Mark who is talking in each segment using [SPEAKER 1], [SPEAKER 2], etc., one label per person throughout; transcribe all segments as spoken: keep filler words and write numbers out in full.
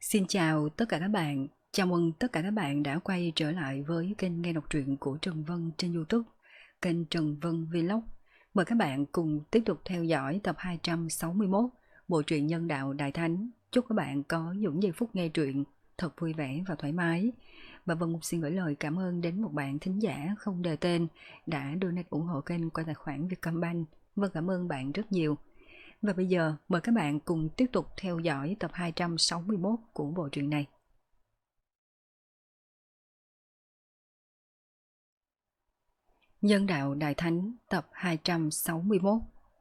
[SPEAKER 1] Xin chào tất cả các bạn, chào mừng tất cả các bạn đã quay trở lại với kênh nghe đọc truyện của Trần Vân trên YouTube, kênh Trần Vân Vlog. Mời các bạn cùng tiếp tục theo dõi tập hai trăm sáu mươi mốt bộ truyện Nhân Đạo Đại Thánh. Chúc các bạn có những giây phút nghe truyện thật vui vẻ và thoải mái. Và Vân xin gửi lời cảm ơn đến một bạn thính giả không đề tên đã donate ủng hộ kênh qua tài khoản Vietcombank. Vân cảm ơn bạn rất nhiều. Và bây giờ mời các bạn cùng tiếp tục theo dõi tập hai trăm sáu mươi mốt của bộ truyện này. Nhân Đạo Đại Thánh tập hai trăm sáu mươi mốt.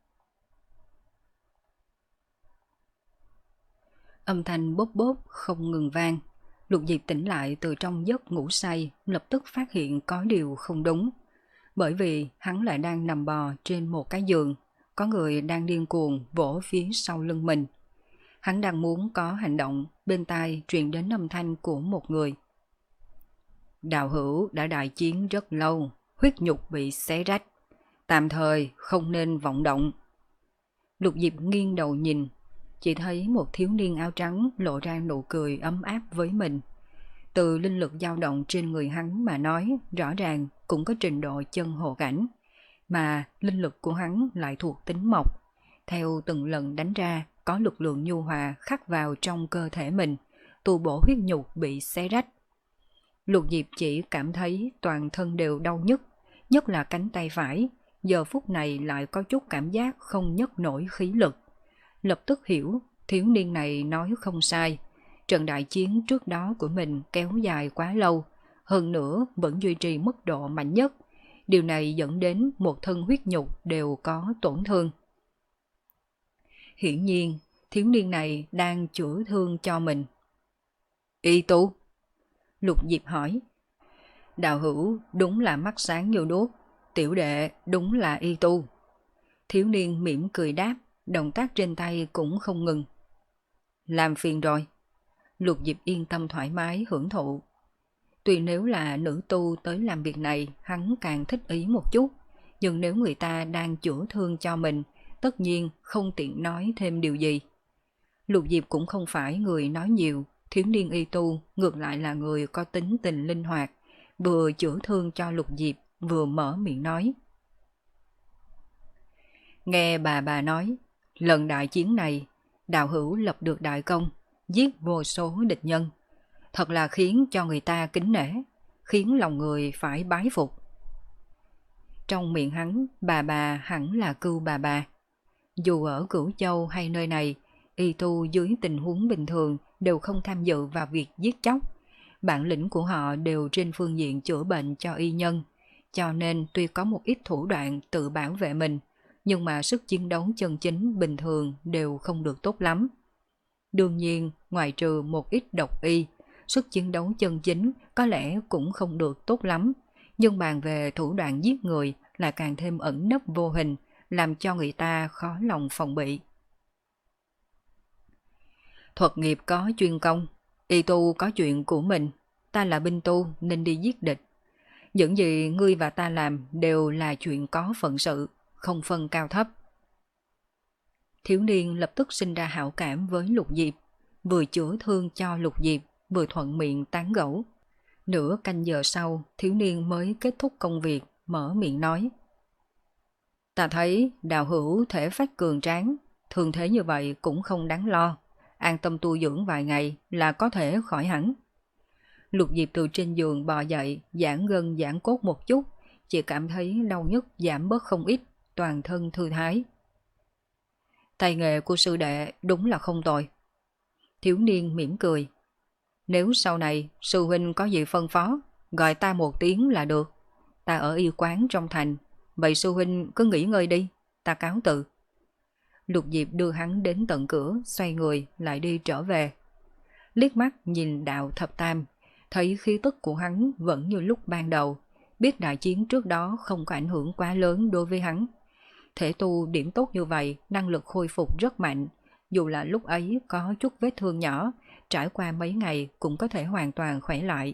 [SPEAKER 1] Âm thanh bốp bốp không ngừng vang. Lục Diệp tỉnh lại từ trong giấc ngủ say, lập tức phát hiện có điều không đúng. Bởi vì hắn lại đang nằm bò trên một cái giường, có người đang điên cuồng vỗ phía sau lưng mình. Hắn đang muốn có hành động, bên tai truyền đến âm thanh của một người. Đạo hữu đã đại chiến rất lâu, huyết nhục bị xé rách, tạm thời không nên vọng động. Lục Diệp nghiêng đầu nhìn, chỉ thấy một thiếu niên áo trắng lộ ra nụ cười ấm áp với mình. Từ linh lực dao động trên người hắn mà nói, rõ ràng cũng có trình độ chân hồ cảnh, mà linh lực của hắn lại thuộc tính mộc. Theo từng lần đánh ra, có lực lượng nhu hòa khắc vào trong cơ thể mình, tu bổ huyết nhục bị xé rách. Lục Diệp chỉ cảm thấy toàn thân đều đau nhức, nhất là cánh tay phải, giờ phút này lại có chút cảm giác không nhấc nổi khí lực. Lập tức hiểu, thiếu niên này nói không sai. Trận đại chiến trước đó của mình kéo dài quá lâu, hơn nữa vẫn duy trì mức độ mạnh nhất. Điều này dẫn đến một thân huyết nhục đều có tổn thương. Hiển nhiên, thiếu niên này đang chữa thương cho mình. Y tu? Lục Diệp hỏi. Đạo hữu đúng là mắt sáng như đuốc, tiểu đệ đúng là y tu. Thiếu niên mỉm cười đáp, động tác trên tay cũng không ngừng. Làm phiền rồi. Lục Diệp yên tâm thoải mái hưởng thụ. Tuy nếu là nữ tu tới làm việc này, hắn càng thích ý một chút, nhưng nếu người ta đang chữa thương cho mình, tất nhiên không tiện nói thêm điều gì. Lục Diệp cũng không phải người nói nhiều, thiếu niên y tu ngược lại là người có tính tình linh hoạt, vừa chữa thương cho Lục Diệp, vừa mở miệng nói. Nghe bà bà nói, lần đại chiến này, đạo hữu lập được đại công, giết vô số địch nhân. Thật là khiến cho người ta kính nể, khiến lòng người phải bái phục. Trong miệng hắn, bà bà hẳn là cưu bà bà. Dù ở Cửu Châu hay nơi này, y tu dưới tình huống bình thường đều không tham dự vào việc giết chóc. Bản lĩnh của họ đều trên phương diện chữa bệnh cho y nhân, cho nên tuy có một ít thủ đoạn tự bảo vệ mình, nhưng mà sức chiến đấu chân chính bình thường đều không được tốt lắm. Đương nhiên, ngoại trừ một ít độc y, sức chiến đấu chân chính có lẽ cũng không được tốt lắm, nhưng bàn về thủ đoạn giết người là càng thêm ẩn nấp vô hình, làm cho người ta khó lòng phòng bị. Thuật nghiệp có chuyên công, y tu có chuyện của mình, ta là binh tu nên đi giết địch. Những gì ngươi và ta làm đều là chuyện có phận sự, không phân cao thấp. Thiếu niên lập tức sinh ra hảo cảm với Lục Diệp, vừa chữa thương cho Lục Diệp, vừa thuận miệng tán gẫu. Nửa canh giờ sau, thiếu niên mới kết thúc công việc, mở miệng nói. Ta thấy đạo hữu thể phách cường tráng, thường thế như vậy cũng không đáng lo, an tâm tu dưỡng vài ngày là có thể khỏi hẳn. Lục Diệp từ trên giường bò dậy, giãn gân giãn cốt một chút, chỉ cảm thấy đau nhức giảm bớt không ít, toàn thân thư thái. Tay nghề của sư đệ đúng là không tồi. Thiếu niên mỉm cười. Nếu sau này sư huynh có gì phân phó, gọi ta một tiếng là được. Ta ở y quán trong thành, vậy sư huynh cứ nghỉ ngơi đi, ta cáo từ. Lục Diệp đưa hắn đến tận cửa, xoay người lại đi trở về. Liếc mắt nhìn Đạo Thập Tam, thấy khí tức của hắn vẫn như lúc ban đầu, biết đại chiến trước đó không có ảnh hưởng quá lớn đối với hắn. Thể tu điểm tốt như vậy, năng lực khôi phục rất mạnh, dù là lúc ấy có chút vết thương nhỏ, trải qua mấy ngày cũng có thể hoàn toàn khỏe lại.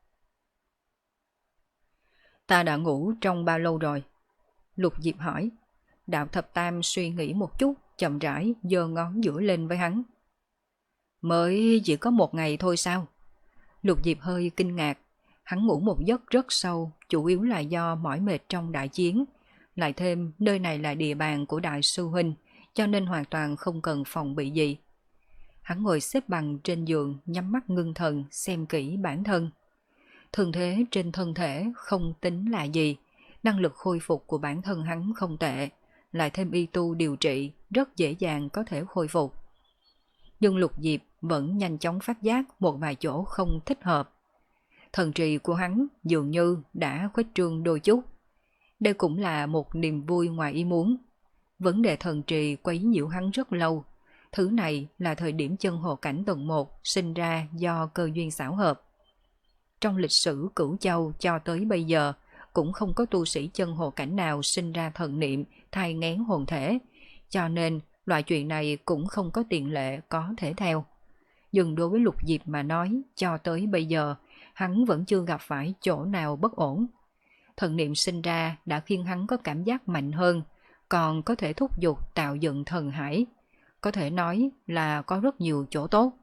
[SPEAKER 1] Ta đã ngủ trong bao lâu rồi? Lục Diệp hỏi. Đạo Thập Tam suy nghĩ một chút, chậm rãi giơ ngón giữa lên với hắn. Mới chỉ có một ngày thôi sao? Lục Diệp hơi kinh ngạc. Hắn ngủ một giấc rất sâu, chủ yếu là do mỏi mệt trong đại chiến. Lại thêm nơi này là địa bàn của đại sư huynh, cho nên hoàn toàn không cần phòng bị gì. Hắn ngồi xếp bằng trên giường, nhắm mắt ngưng thần xem kỹ bản thân. Thường thế trên thân thể không tính là gì, năng lực khôi phục của bản thân hắn không tệ, lại thêm y tu điều trị rất dễ dàng có thể khôi phục. Nhưng Lục Diệp vẫn nhanh chóng phát giác một vài chỗ không thích hợp. Thần trì của hắn dường như đã khuếch trương đôi chút. Đây cũng là một niềm vui ngoài ý muốn. Vấn đề thần trì quấy nhiễu hắn rất lâu. Thứ này là thời điểm chân hồ cảnh tầng một sinh ra do cơ duyên xảo hợp. Trong lịch sử Cửu Châu cho tới bây giờ, cũng không có tu sĩ chân hồ cảnh nào sinh ra thần niệm thai nghén hồn thể, cho nên loại chuyện này cũng không có tiền lệ có thể theo. Nhưng đối với Lục Diệp mà nói, cho tới bây giờ, hắn vẫn chưa gặp phải chỗ nào bất ổn. Thần niệm sinh ra đã khiến hắn có cảm giác mạnh hơn, còn có thể thúc giục tạo dựng thần hải. Có thể nói là có rất nhiều chỗ tốt.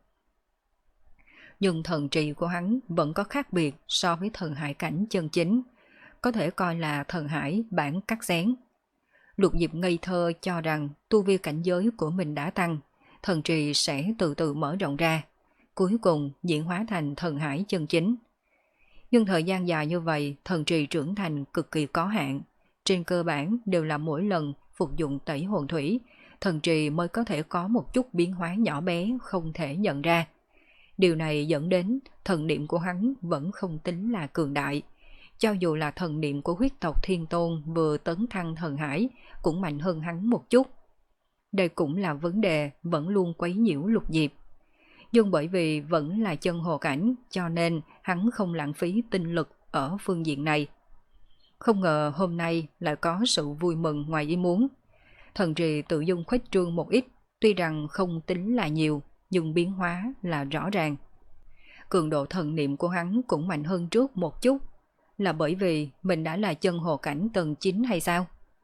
[SPEAKER 1] Nhưng thần trì của hắn vẫn có khác biệt so với thần hải cảnh chân chính, có thể coi là thần hải bản cắt xén. Lục Diệp ngây thơ cho rằng tu vi cảnh giới của mình đã tăng, thần trì sẽ từ từ mở rộng ra, cuối cùng diễn hóa thành thần hải chân chính. Nhưng thời gian dài như vậy, thần trì trưởng thành cực kỳ có hạn, trên cơ bản đều là mỗi lần phục dụng tẩy hồn thủy, thần trì mới có thể có một chút biến hóa nhỏ bé không thể nhận ra. Điều này dẫn đến thần niệm của hắn vẫn không tính là cường đại. Cho dù là thần niệm của huyết tộc Thiên Tôn vừa tấn thăng thần hải cũng mạnh hơn hắn một chút. Đây cũng là vấn đề vẫn luôn quấy nhiễu Lục Diệp. Nhưng bởi vì vẫn là chân hồ cảnh cho nên hắn không lãng phí tinh lực ở phương diện này. Không ngờ hôm nay lại có sự vui mừng ngoài ý muốn. Thần trì tự dung khuếch trương một ít, tuy rằng không tính là nhiều, nhưng biến hóa là rõ ràng. Cường độ thần niệm của hắn cũng mạnh hơn trước một chút, là bởi vì mình đã là chân hồ cảnh tầng chín hay sao?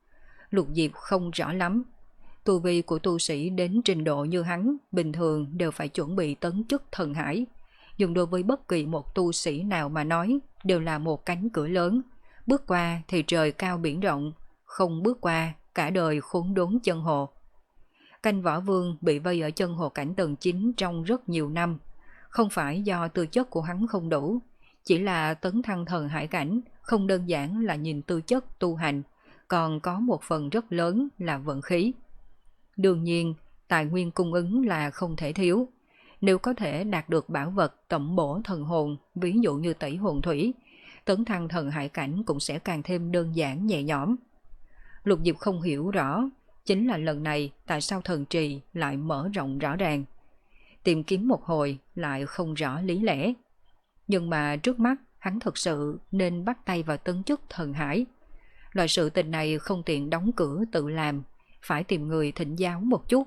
[SPEAKER 1] Lục Diệp không rõ lắm. Tu vi của tu sĩ đến trình độ như hắn bình thường đều phải chuẩn bị tấn chức thần hải. Nhưng đối với bất kỳ một tu sĩ nào mà nói đều là một cánh cửa lớn. Bước qua thì trời cao biển rộng, không bước qua cả đời khốn đốn chân hồ. Canh Võ Vương bị vây ở chân hồ cảnh tầng chín trong rất nhiều năm. Không phải do tư chất của hắn không đủ, chỉ là tấn thăng thần hải cảnh không đơn giản là nhìn tư chất tu hành, còn có một phần rất lớn là vận khí. Đương nhiên, tài nguyên cung ứng là không thể thiếu. Nếu có thể đạt được bảo vật tẩm bổ thần hồn, ví dụ như tẩy hồn thủy, tấn thăng thần hải cảnh cũng sẽ càng thêm đơn giản nhẹ nhõm. Lục Diệp không hiểu rõ, chính là lần này tại sao thần trì lại mở rộng rõ ràng. Tìm kiếm một hồi lại không rõ lý lẽ. Nhưng mà trước mắt hắn thực sự nên bắt tay vào tấn chức thần hải. Loại sự tình này không tiện đóng cửa tự làm, phải tìm người thỉnh giáo một chút.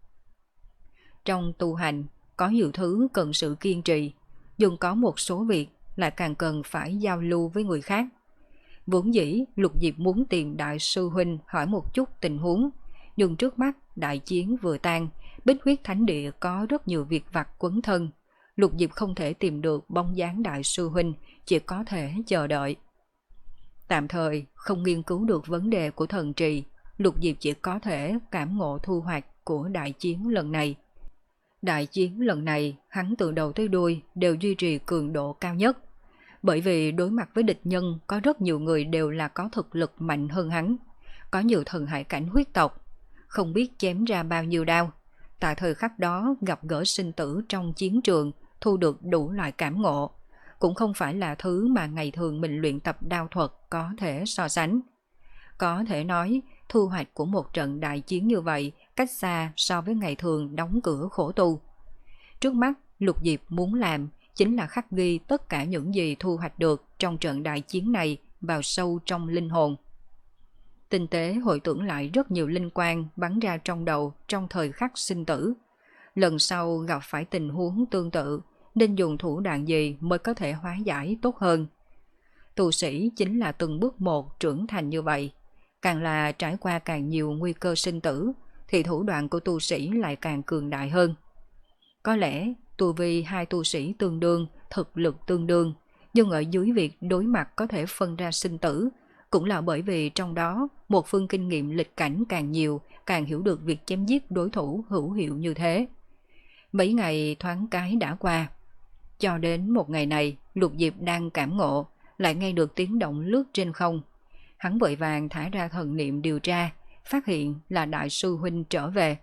[SPEAKER 1] Trong tu hành có nhiều thứ cần sự kiên trì, nhưng có một số việc lại càng cần phải giao lưu với người khác. Vốn dĩ Lục Diệp muốn tìm đại sư huynh hỏi một chút tình huống, nhưng trước mắt đại chiến vừa tan, Bích Huyết Thánh Địa có rất nhiều việc vặt quấn thân. Lục Diệp không thể tìm được bóng dáng đại sư huynh, chỉ có thể chờ đợi. Tạm thời không nghiên cứu được vấn đề của thần trì, Lục Diệp chỉ có thể cảm ngộ thu hoạch của đại chiến lần này. Đại chiến lần này hắn từ đầu tới đuôi đều duy trì cường độ cao nhất. Bởi vì đối mặt với địch nhân có rất nhiều người đều là có thực lực mạnh hơn hắn. Có nhiều thần hải cảnh huyết tộc, không biết chém ra bao nhiêu đao. Tại thời khắc đó gặp gỡ sinh tử trong chiến trường, thu được đủ loại cảm ngộ. Cũng không phải là thứ mà ngày thường mình luyện tập đao thuật có thể so sánh. Có thể nói, thu hoạch của một trận đại chiến như vậy cách xa so với ngày thường đóng cửa khổ tu. Trước mắt, Lục Diệp muốn làm chính là khắc ghi tất cả những gì thu hoạch được trong trận đại chiến này vào sâu trong linh hồn. Tinh tế hồi tưởng lại rất nhiều linh quang bắn ra trong đầu trong thời khắc sinh tử. Lần sau gặp phải tình huống tương tự, nên dùng thủ đoạn gì mới có thể hóa giải tốt hơn. Tu sĩ chính là từng bước một trưởng thành như vậy. Càng là trải qua càng nhiều nguy cơ sinh tử, thì thủ đoạn của tu sĩ lại càng cường đại hơn. Có lẽ tu vi hai tu sĩ tương đương, thực lực tương đương, nhưng ở dưới việc đối mặt có thể phân ra sinh tử, cũng là bởi vì trong đó một phương kinh nghiệm lịch cảnh càng nhiều, càng hiểu được việc chém giết đối thủ hữu hiệu như thế. Mấy ngày thoáng cái đã qua, cho đến một ngày này, Lục Diệp đang cảm ngộ, lại nghe được tiếng động lướt trên không. Hắn vội vàng thả ra thần niệm điều tra, phát hiện là đại sư huynh trở về.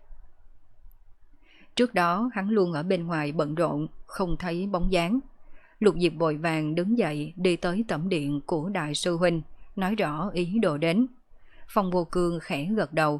[SPEAKER 1] Trước đó hắn luôn ở bên ngoài bận rộn, không thấy bóng dáng. Lục Diệp vội vàng đứng dậy đi tới tẩm điện của đại sư huynh, nói rõ ý đồ đến. Phong Vô Cương khẽ gật đầu.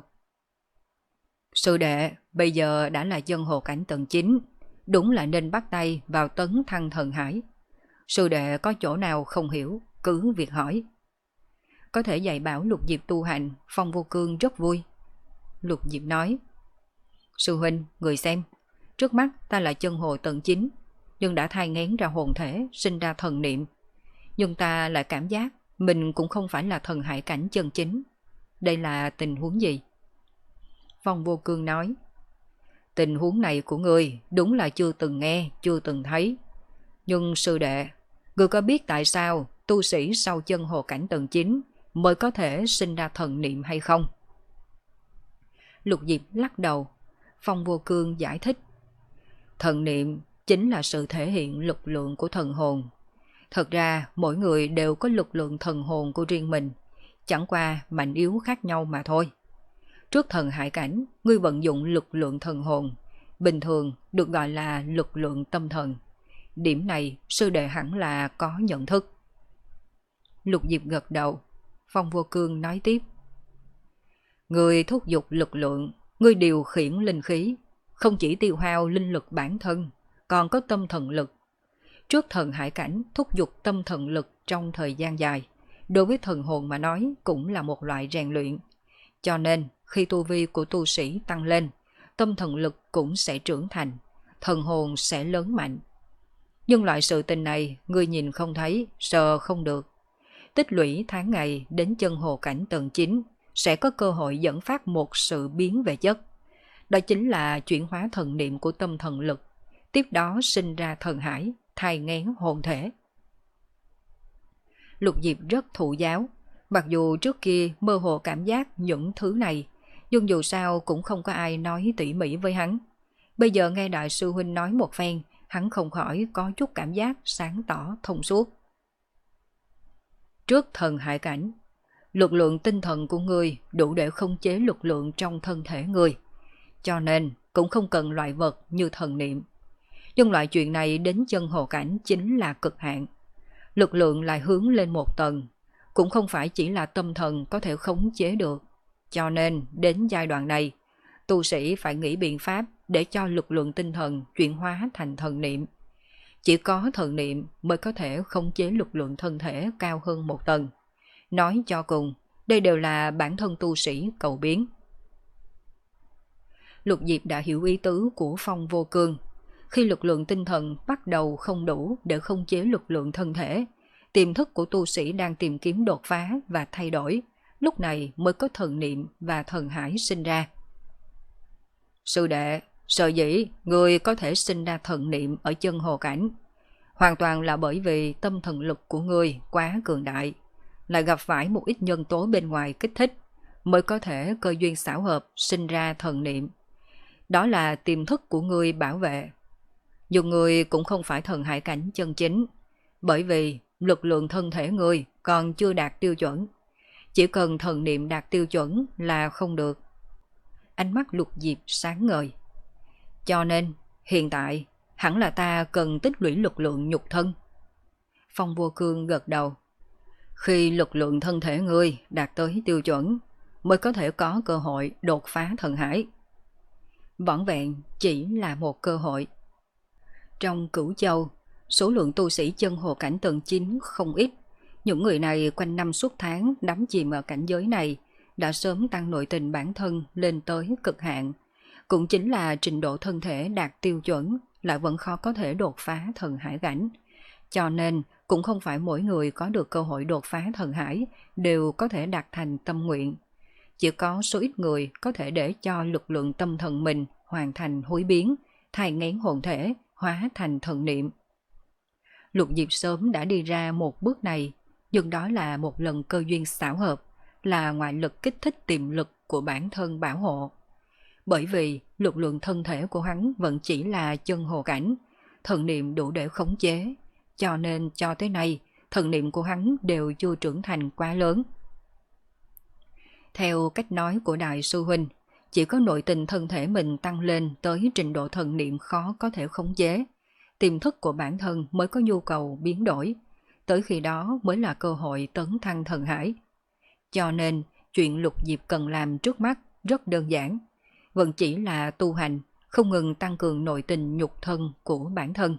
[SPEAKER 1] Sư đệ, bây giờ đã là chân hồ cảnh tầng chín, đúng là nên bắt tay vào tấn thăng thần hải. Sư đệ có chỗ nào không hiểu, cứ việc hỏi. Có thể dạy bảo Lục Diệp tu hành, Phong Vô Cương rất vui. Lục Diệp nói, sư huynh, người xem, trước mắt ta là chân hồ tầng chín, nhưng đã thai nghén ra hồn thể, sinh ra thần niệm. Nhưng ta lại cảm giác mình cũng không phải là thần hải cảnh chân chính. Đây là tình huống gì? Phong Vô Cương nói, tình huống này của ngươi đúng là chưa từng nghe, chưa từng thấy. Nhưng sư đệ, ngươi có biết tại sao tu sĩ sau chân hồ cảnh tầng chín mới có thể sinh ra thần niệm hay không? Lục Diệp lắc đầu. Phong Vô Cương giải thích, thần niệm chính là sự thể hiện lực lượng của thần hồn. Thật ra mỗi người đều có lực lượng thần hồn của riêng mình, chẳng qua mạnh yếu khác nhau mà thôi. Trước thần hải cảnh, ngươi vận dụng lực lượng thần hồn, bình thường được gọi là lực lượng tâm thần. Điểm này sư đệ hẳn là có nhận thức. Lục Diệp gật đầu. Phong Vô Cương nói tiếp, ngươi thúc giục lực lượng, ngươi điều khiển linh khí, không chỉ tiêu hao linh lực bản thân, còn có tâm thần lực. Trước thần hải cảnh, thúc giục tâm thần lực trong thời gian dài, đối với thần hồn mà nói cũng là một loại rèn luyện. Cho nên, khi tu vi của tu sĩ tăng lên, tâm thần lực cũng sẽ trưởng thành, thần hồn sẽ lớn mạnh. Nhưng loại sự tình này, ngươi nhìn không thấy, sờ không được. Tích lũy tháng ngày đến chân hồ cảnh tầng chín, sẽ có cơ hội dẫn phát một sự biến về chất. Đó chính là chuyển hóa thần niệm của tâm thần lực, tiếp đó sinh ra thần hải, thai nghén hồn thể. Lục Diệp rất thụ giáo, mặc dù trước kia mơ hồ cảm giác những thứ này, nhưng dù sao cũng không có ai nói tỉ mỉ với hắn. Bây giờ nghe đại sư huynh nói một phen, hắn không khỏi có chút cảm giác sáng tỏ thông suốt. Trước thần hải cảnh, lực lượng tinh thần của ngươi đủ để khống chế lực lượng trong thân thể ngươi, cho nên cũng không cần loại vật như thần niệm. Nhưng loại chuyện này đến chân hồ cảnh chính là cực hạn. Lực lượng lại hướng lên một tầng, cũng không phải chỉ là tâm thần có thể khống chế được. Cho nên đến giai đoạn này, tu sĩ phải nghĩ biện pháp để cho lực lượng tinh thần chuyển hóa thành thần niệm. Chỉ có thần niệm mới có thể khống chế lực lượng thân thể cao hơn một tầng. Nói cho cùng, đây đều là bản thân tu sĩ cầu biến. Lục Diệp đã hiểu ý tứ của Phong Vô Cương. Khi lực lượng tinh thần bắt đầu không đủ để khống chế lực lượng thân thể, tiềm thức của tu sĩ đang tìm kiếm đột phá và thay đổi, lúc này mới có thần niệm và thần hải sinh ra. Sư đệ, sở dĩ người có thể sinh ra thần niệm ở chân hồ cảnh, hoàn toàn là bởi vì tâm thần lực của ngươi quá cường đại, lại gặp phải một ít nhân tố bên ngoài kích thích, mới có thể cơ duyên xảo hợp sinh ra thần niệm. Đó là tiềm thức của ngươi bảo vệ. Dù ngươi cũng không phải thần hải cảnh chân chính, bởi vì lực lượng thân thể ngươi còn chưa đạt tiêu chuẩn. Chỉ cần thần niệm đạt tiêu chuẩn là không được. Ánh mắt Lục Diệp sáng ngời. Cho nên, hiện tại, hẳn là ta cần tích lũy lực lượng nhục thân. Phong Vô Cương gật đầu. Khi lực lượng thân thể ngươi đạt tới tiêu chuẩn, mới có thể có cơ hội đột phá thần hải. Vỏn vẹn chỉ là một cơ hội. Trong Cửu Châu, số lượng tu sĩ chân hồ cảnh tầng chín không ít. Những người này quanh năm suốt tháng đắm chìm ở cảnh giới này, đã sớm tăng nội tình bản thân lên tới cực hạn. Cũng chính là trình độ thân thể đạt tiêu chuẩn, lại vẫn khó có thể đột phá thần hải cảnh. Cho nên, cũng không phải mỗi người có được cơ hội đột phá thần hải đều có thể đạt thành tâm nguyện. Chỉ có số ít người có thể để cho lực lượng tâm thần mình hoàn thành hối biến, thai nghén hồn thể, hóa thành thần niệm. Lục Diệp sớm đã đi ra một bước này, nhưng đó là một lần cơ duyên xảo hợp, là ngoại lực kích thích tiềm lực của bản thân bảo hộ. Bởi vì lực lượng thân thể của hắn vẫn chỉ là chân hồ cảnh, thần niệm đủ để khống chế, cho nên cho tới nay thần niệm của hắn đều chưa trưởng thành quá lớn. Theo cách nói của Đại sư huynh, chỉ có nội tình thân thể mình tăng lên tới trình độ thần niệm khó có thể khống chế, tiềm thức của bản thân mới có nhu cầu biến đổi, tới khi đó mới là cơ hội tấn thăng thần hải. Cho nên, chuyện Lục Diệp cần làm trước mắt rất đơn giản, vẫn chỉ là tu hành, không ngừng tăng cường nội tình nhục thân của bản thân.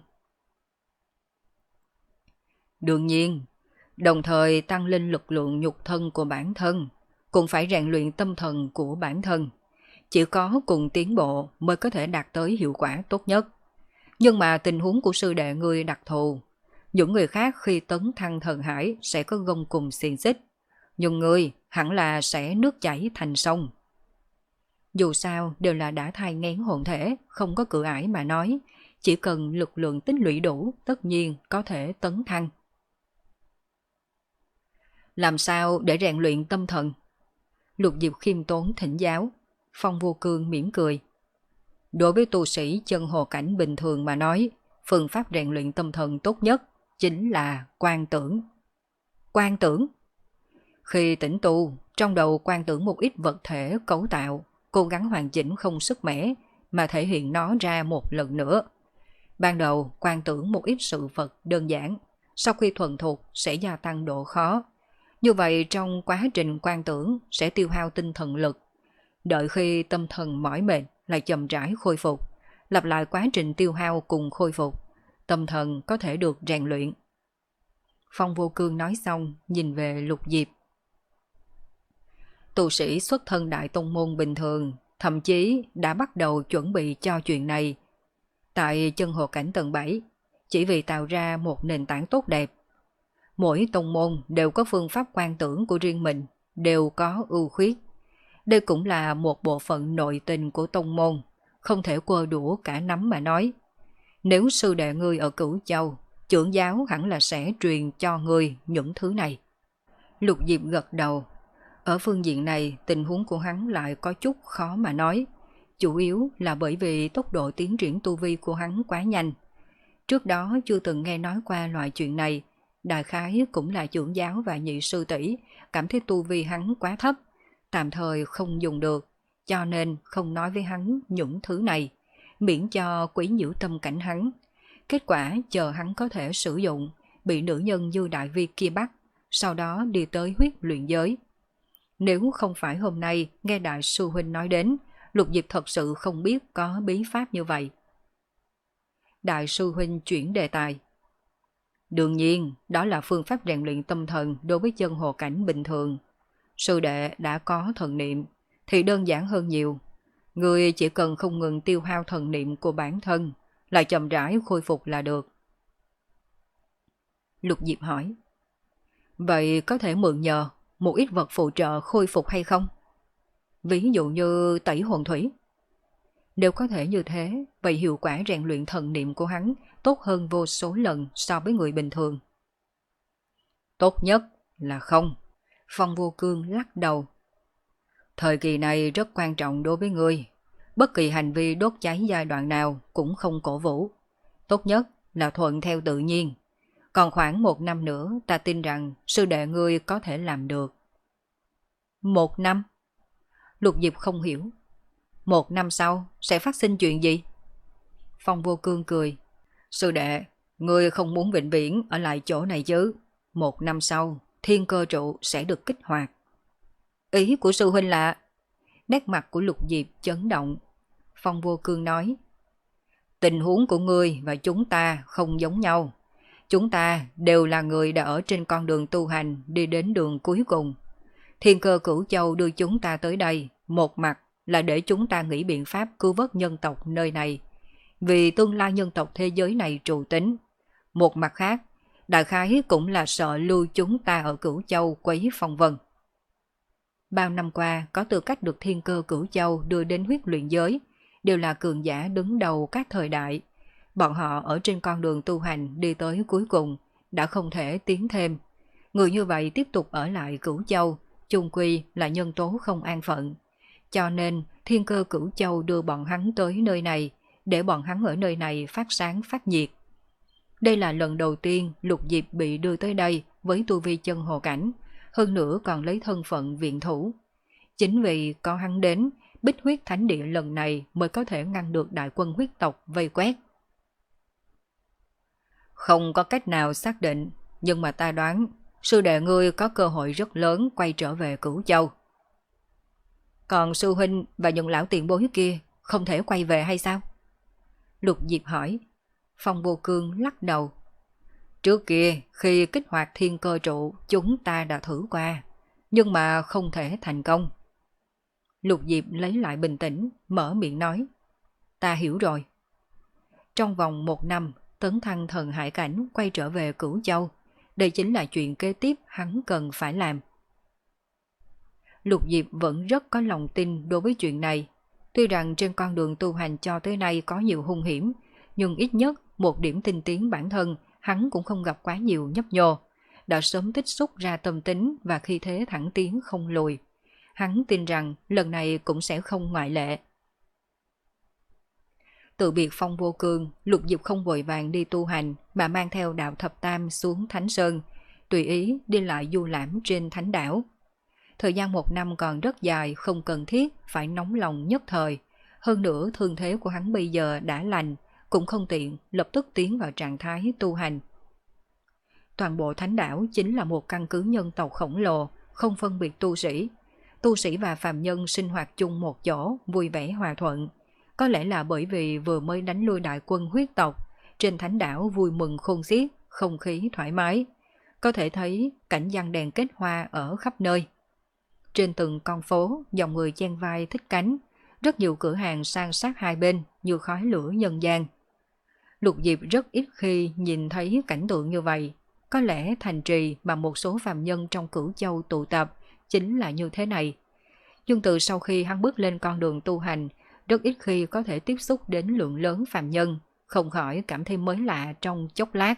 [SPEAKER 1] Đương nhiên, đồng thời tăng lên lực lượng nhục thân của bản thân, cũng phải rèn luyện tâm thần của bản thân. Chỉ có cùng tiến bộ mới có thể đạt tới hiệu quả tốt nhất. Nhưng mà tình huống của sư đệ ngươi đặc thù. Những người khác khi tấn thăng thần hải sẽ có gông cùng xiềng xích. Nhưng ngươi hẳn là sẽ nước chảy thành sông. Dù sao đều là đã thai nghén hồn thể, không có cửa ải mà nói. Chỉ cần lực lượng tích lũy đủ, tất nhiên có thể tấn thăng. Làm sao để rèn luyện tâm thần? Lục Diệp khiêm tốn thỉnh giáo. Phong Vô Cương mỉm cười. Đối với tu sĩ chân hồ cảnh bình thường mà nói, phương pháp rèn luyện tâm thần tốt nhất chính là quan tưởng. Quan tưởng? Khi tỉnh tu, trong đầu quan tưởng một ít vật thể cấu tạo, cố gắng hoàn chỉnh không sức mẻ mà thể hiện nó ra một lần nữa. Ban đầu quan tưởng một ít sự vật đơn giản, sau khi thuần thục sẽ gia tăng độ khó. Như vậy trong quá trình quan tưởng sẽ tiêu hao tinh thần lực. Đợi khi tâm thần mỏi mệt lại chậm rãi khôi phục, lặp lại quá trình tiêu hao cùng khôi phục, tâm thần có thể được rèn luyện. Phong Vô Cương nói xong, nhìn về Lục Diệp. Tu sĩ xuất thân đại tông môn bình thường, thậm chí đã bắt đầu chuẩn bị cho chuyện này. Tại chân hồ cảnh tầng bảy, chỉ vì tạo ra một nền tảng tốt đẹp. Mỗi tông môn đều có phương pháp quan tưởng của riêng mình, đều có ưu khuyết. Đây cũng là một bộ phận nội tình của tông môn, không thể quơ đũa cả nắm mà nói. Nếu sư đệ ngươi ở Cửu Châu, trưởng giáo hẳn là sẽ truyền cho ngươi những thứ này. Lục Diệp gật đầu. Ở phương diện này, tình huống của hắn lại có chút khó mà nói. Chủ yếu là bởi vì tốc độ tiến triển tu vi của hắn quá nhanh. Trước đó chưa từng nghe nói qua loại chuyện này. Đại khái cũng là trưởng giáo và nhị sư tỷ cảm thấy tu vi hắn quá thấp, tạm thời không dùng được, cho nên không nói với hắn những thứ này, miễn cho quấy nhiễu tâm cảnh hắn. Kết quả chờ hắn có thể sử dụng, bị nữ nhân Dư Đại Vi kia bắt, sau đó đi tới huyết luyện giới. Nếu không phải hôm nay nghe Đại sư huynh nói đến, Lục Diệp thật sự không biết có bí pháp như vậy. Đại sư huynh chuyển đề tài. Đương nhiên, đó là phương pháp rèn luyện tâm thần đối với chân hồ cảnh bình thường. Sư đệ đã có thần niệm, thì đơn giản hơn nhiều. Người chỉ cần không ngừng tiêu hao thần niệm của bản thân, lại chậm rãi khôi phục là được. Lục Diệp hỏi. Vậy có thể mượn nhờ một ít vật phụ trợ khôi phục hay không? Ví dụ như tẩy hồn thủy. Nếu có thể như thế, vậy hiệu quả rèn luyện thần niệm của hắn tốt hơn vô số lần so với người bình thường. Tốt nhất là không. Phong Vô Cương lắc đầu. Thời kỳ này rất quan trọng đối với ngươi. Bất kỳ hành vi đốt cháy giai đoạn nào cũng không cổ vũ. Tốt nhất là thuận theo tự nhiên. Còn khoảng một năm nữa ta tin rằng sư đệ ngươi có thể làm được. Một năm? Lục Diệp không hiểu. Một năm sau sẽ phát sinh chuyện gì? Phong Vô Cương cười. Sư đệ, ngươi không muốn vĩnh viễn ở lại chỗ này chứ? Một năm sau, thiên cơ trụ sẽ được kích hoạt. Ý của sư huynh là... Nét mặt của Lục Diệp chấn động. Phong Vô Cương nói. Tình huống của ngươi và chúng ta không giống nhau. Chúng ta đều là người đã ở trên con đường tu hành đi đến đường cuối cùng. Thiên cơ Cửu Châu đưa chúng ta tới đây, một mặt là để chúng ta nghĩ biện pháp cứu vớt nhân tộc nơi này, vì tương lai nhân tộc thế giới này trụ tính. Một mặt khác, đại khái cũng là sợ lưu chúng ta ở Cửu Châu quấy phong vân. Bao năm qua có tư cách được thiên cơ Cửu Châu đưa đến huyết luyện giới, đều là cường giả đứng đầu các thời đại. Bọn họ ở trên con đường tu hành đi tới cuối cùng, đã không thể tiến thêm. Người như vậy tiếp tục ở lại Cửu Châu, chung quy là nhân tố không an phận. Cho nên thiên cơ Cửu Châu đưa bọn hắn tới nơi này, để bọn hắn ở nơi này phát sáng phát nhiệt. Đây là lần đầu tiên Lục Diệp bị đưa tới đây với tu vi chân hồ cảnh, hơn nữa còn lấy thân phận viện thủ. Chính vì có hắn đến, Bích Huyết Thánh Địa lần này mới có thể ngăn được đại quân huyết tộc vây quét. Không có cách nào xác định, nhưng mà ta đoán sư đệ ngươi có cơ hội rất lớn quay trở về Cửu Châu. Còn sư huynh và những lão tiền bối kia không thể quay về hay sao? Lục Diệp hỏi. Phong Vô Cương lắc đầu. Trước kia khi kích hoạt thiên cơ trụ chúng ta đã thử qua, nhưng mà không thể thành công. Lục Diệp lấy lại bình tĩnh, mở miệng nói. Ta hiểu rồi. Trong vòng một năm, tấn thăng thần hải cảnh quay trở về Cửu Châu. Đây chính là chuyện kế tiếp hắn cần phải làm. Lục Diệp vẫn rất có lòng tin đối với chuyện này. Tuy rằng trên con đường tu hành cho tới nay có nhiều hung hiểm, nhưng ít nhất một điểm tinh tiến bản thân hắn cũng không gặp quá nhiều nhấp nhô. Đã sớm tích xúc ra tâm tính và khí thế thẳng tiến không lùi. Hắn tin rằng lần này cũng sẽ không ngoại lệ. Từ biệt Phong Vô Cương, Lục Diệp không vội vàng đi tu hành mà mang theo đạo thập tam xuống Thánh Sơn, tùy ý đi lại du lãm trên thánh đảo. Thời gian một năm còn rất dài, không cần thiết phải nóng lòng nhất thời. Hơn nữa thương thế của hắn bây giờ đã lành, cũng không tiện lập tức tiến vào trạng thái tu hành. Toàn bộ thánh đảo chính là một căn cứ nhân tộc khổng lồ, không phân biệt tu sĩ. Tu sĩ và phàm nhân sinh hoạt chung một chỗ, vui vẻ hòa thuận. Có lẽ là bởi vì vừa mới đánh lui đại quân huyết tộc, trên thánh đảo vui mừng khôn xiết, không khí thoải mái. Có thể thấy cảnh giăng đèn kết hoa ở khắp nơi. Trên từng con phố, dòng người chen vai thích cánh, rất nhiều cửa hàng san sát hai bên như khói lửa nhân gian. Lục Diệp rất ít khi nhìn thấy cảnh tượng như vậy. Có lẽ thành trì mà một số phàm nhân trong Cửu Châu tụ tập chính là như thế này. Nhưng từ sau khi hắn bước lên con đường tu hành, rất ít khi có thể tiếp xúc đến lượng lớn phàm nhân, không khỏi cảm thấy mới lạ trong chốc lát.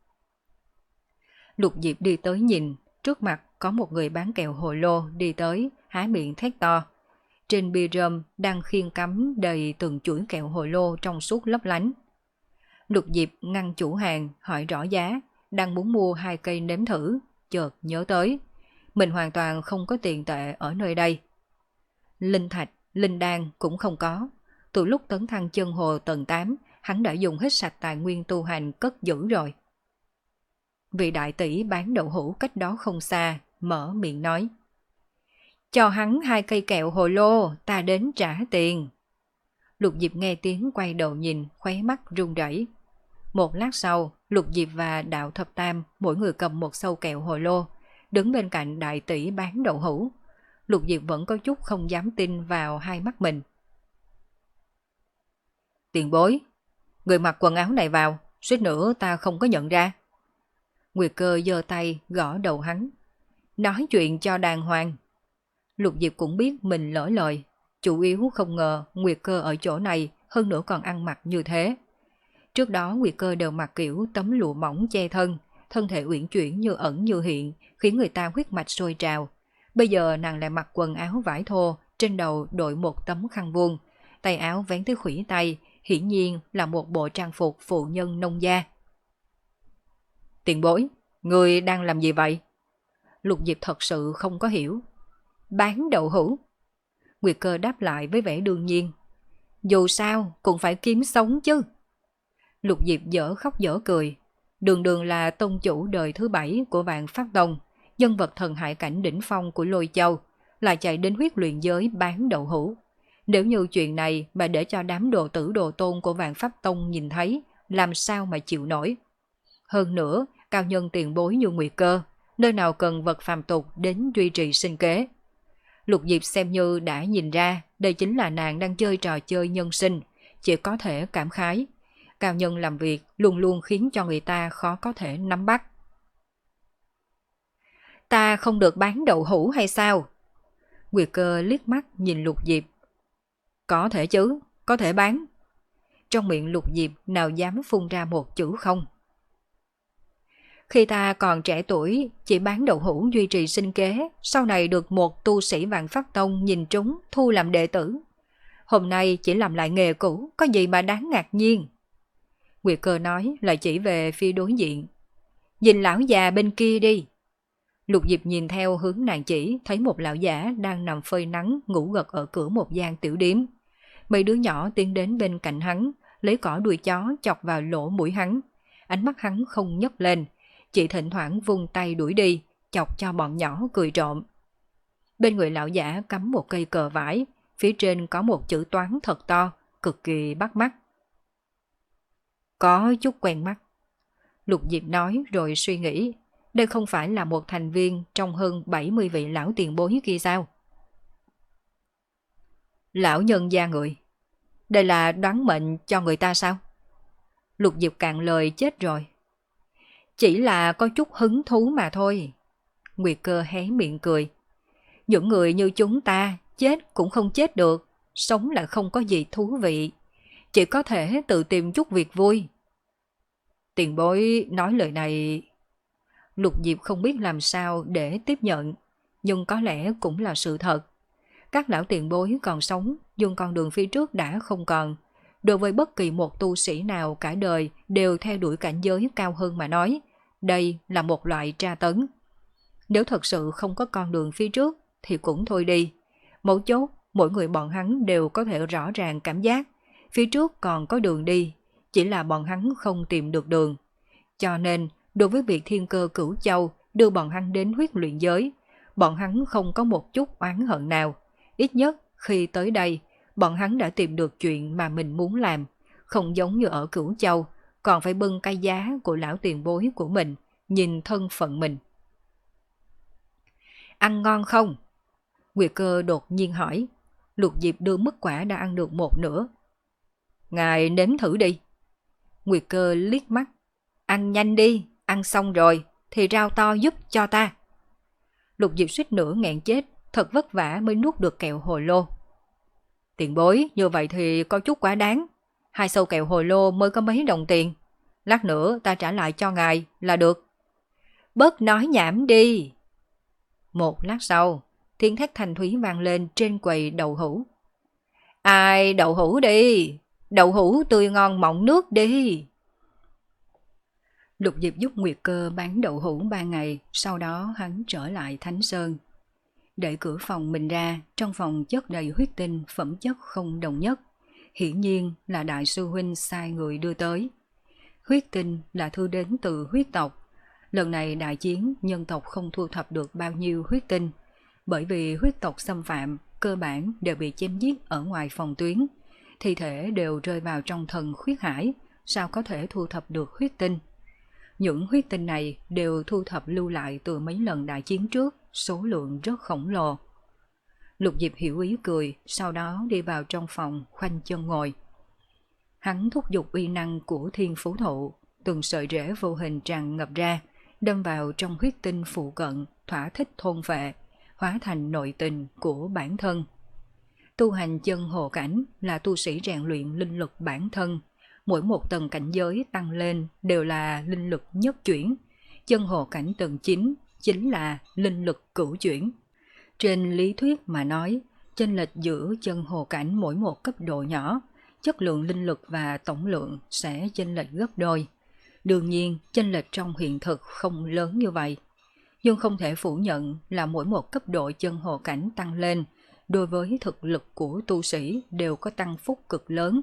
[SPEAKER 1] Lục Diệp đi tới nhìn, trước mặt có một người bán kẹo hồ lô đi tới, há miệng thét to. Trên bia rơm đang khiêng cắm đầy từng chuỗi kẹo hồ lô trong suốt lấp lánh. Lục Diệp ngăn chủ hàng hỏi rõ giá, đang muốn mua hai cây nếm thử, chợt nhớ tới. Mình hoàn toàn không có tiền tệ ở nơi đây. Linh thạch, linh đan cũng không có. Từ lúc tấn thăng chân hồ tầng tám, hắn đã dùng hết sạch tài nguyên tu hành cất giữ rồi. Vị đại tỷ bán đậu hũ cách đó không xa, mở miệng nói. Cho hắn hai cây kẹo hồ lô, ta đến trả tiền. Lục Diệp nghe tiếng quay đầu nhìn, khóe mắt run rẩy. Một lát sau, Lục Diệp và Đạo Thập Tam mỗi người cầm một sâu kẹo hồ lô, đứng bên cạnh đại tỷ bán đậu hũ. Lục Diệp vẫn có chút không dám tin vào hai mắt mình. Tiền bối, người mặc quần áo này vào, suýt nữa ta không có nhận ra. Nguyệt Cơ giơ tay gõ đầu hắn. Nói chuyện cho đàng hoàng. Lục Diệp cũng biết mình lỡ lời. Chủ yếu không ngờ Nguyệt Cơ ở chỗ này, hơn nữa còn ăn mặc như thế. Trước đó Nguyệt Cơ đều mặc kiểu tấm lụa mỏng che thân, thân thể uyển chuyển như ẩn như hiện, khiến người ta huyết mạch sôi trào. Bây giờ nàng lại mặc quần áo vải thô, trên đầu đội một tấm khăn vuông, tay áo vén tới khuỷu tay, hiển nhiên là một bộ trang phục phụ nhân nông gia. Tiền bối, người đang làm gì vậy? Lục Diệp thật sự không có hiểu. Bán đậu hũ. Nguyệt Cơ đáp lại với vẻ đương nhiên. Dù sao cũng phải kiếm sống chứ. Lục Diệp dở khóc dở cười. Đường đường là tông chủ đời thứ bảy của Vạn Pháp Tông, nhân vật thần hải cảnh đỉnh phong của Lôi Châu, lại chạy đến huyết luyện giới bán đậu hũ. Nếu như chuyện này mà để cho đám đồ tử đồ tôn của Vạn Pháp Tông nhìn thấy, làm sao mà chịu nổi. Hơn nữa, cao nhân tiền bối như Nguyệt Cơ, nơi nào cần vật phàm tục đến duy trì sinh kế. Lục Diệp xem như đã nhìn ra đây chính là nàng đang chơi trò chơi nhân sinh, chỉ có thể cảm khái. Cao nhân làm việc luôn luôn khiến cho người ta khó có thể nắm bắt. Ta không được bán đậu hũ hay sao? Nguyệt Cơ liếc mắt nhìn Lục Diệp. Có thể chứ, có thể bán. Trong miệng Lục Diệp nào dám phun ra một chữ không. Khi ta còn trẻ tuổi, chỉ bán đậu hũ duy trì sinh kế, sau này được một tu sĩ Vạn Pháp Tông nhìn trúng thu làm đệ tử. Hôm nay chỉ làm lại nghề cũ, có gì mà đáng ngạc nhiên. Nguyệt Cơ nói lại chỉ về phía đối diện. Nhìn lão già bên kia đi. Lục Diệp nhìn theo hướng nàng chỉ, thấy một lão giả đang nằm phơi nắng ngủ gật ở cửa một gian tiểu điếm. Mấy đứa nhỏ tiến đến bên cạnh hắn, lấy cỏ đuôi chó chọc vào lỗ mũi hắn. Ánh mắt hắn không nhấc lên, chỉ thỉnh thoảng vung tay đuổi đi, chọc cho bọn nhỏ cười trộm. Bên người lão giả cắm một cây cờ vải, phía trên có một chữ toán thật to, cực kỳ bắt mắt. Có chút quen mắt. Lục Diệp nói rồi suy nghĩ, đây không phải là một thành viên trong hơn bảy mươi vị lão tiền bối kia sao? Lão nhân gia người, đây là đoán mệnh cho người ta sao? Lục Diệp cạn lời chết rồi. Chỉ là có chút hứng thú mà thôi. Nguyệt Cơ hé miệng cười. Những người như chúng ta chết cũng không chết được, sống là không có gì thú vị, chỉ có thể tự tìm chút việc vui. Tiền bối nói lời này... Lục Diệp không biết làm sao để tiếp nhận, nhưng có lẽ cũng là sự thật. Các lão tiền bối còn sống, nhưng con đường phía trước đã không còn. Đối với bất kỳ một tu sĩ nào cả đời đều theo đuổi cảnh giới cao hơn mà nói, đây là một loại tra tấn. Nếu thật sự không có con đường phía trước thì cũng thôi đi. Mấu chốt, mỗi người bọn hắn đều có thể rõ ràng cảm giác phía trước còn có đường đi, chỉ là bọn hắn không tìm được đường. Cho nên, đối với việc Thiên Cơ Cửu Châu đưa bọn hắn đến huyết luyện giới, bọn hắn không có một chút oán hận nào. Ít nhất khi tới đây, bọn hắn đã tìm được chuyện mà mình muốn làm, không giống như ở Cửu Châu, còn phải bưng cái giá của lão tiền bối của mình, nhìn thân phận mình. Ăn ngon không? Nguyệt Cơ đột nhiên hỏi. Lục Diệp đưa mứt quả đã ăn được một nửa. Ngài nếm thử đi. Nguyệt Cơ liếc mắt. Ăn nhanh đi, ăn xong rồi thì rau to giúp cho ta. Lục Diệp suýt nữa nghẹn chết, thật vất vả mới nuốt được kẹo hồ lô. Tiền bối, như vậy thì có chút quá đáng. Hai sâu kẹo hồ lô mới có mấy đồng tiền. Lát nữa ta trả lại cho ngài là được. Bớt nói nhảm đi. Một lát sau, tiếng thét thanh thúy vang lên trên quầy đậu hũ. Ai đậu hũ đi, đậu hũ tươi ngon mọng nước đi. Lục Diệp giúp Nguyệt Cơ bán đậu hũ ba ngày, sau đó hắn trở lại Thánh Sơn. Đẩy cửa phòng mình ra, trong phòng chất đầy huyết tinh phẩm chất không đồng nhất. Hiển nhiên là đại sư huynh sai người đưa tới. Huyết tinh là thư đến từ huyết tộc. Lần này đại chiến nhân tộc không thu thập được bao nhiêu huyết tinh, bởi vì huyết tộc xâm phạm cơ bản đều bị chém giết ở ngoài phòng tuyến. Thi thể đều rơi vào trong thần huyết hải, sao có thể thu thập được huyết tinh. Những huyết tinh này đều thu thập lưu lại từ mấy lần đại chiến trước, số lượng rất khổng lồ. Lục Diệp hiểu ý cười, sau đó đi vào trong phòng khoanh chân ngồi. Hắn thúc giục uy năng của thiên phú thụ, từng sợi rễ vô hình tràn ngập ra, đâm vào trong huyết tinh phụ cận, thỏa thích thôn phệ, hóa thành nội tình của bản thân. Tu hành chân hồ cảnh là tu sĩ rèn luyện linh lực bản thân. Mỗi một tầng cảnh giới tăng lên đều là linh lực nhất chuyển. Chân hồ cảnh tầng chín chính là linh lực cửu chuyển. Trên lý thuyết mà nói, chênh lệch giữa chân hồ cảnh mỗi một cấp độ nhỏ, chất lượng linh lực và tổng lượng sẽ chênh lệch gấp đôi. Đương nhiên, chênh lệch trong hiện thực không lớn như vậy. Nhưng không thể phủ nhận là mỗi một cấp độ chân hồ cảnh tăng lên, đối với thực lực của tu sĩ đều có tăng phúc cực lớn.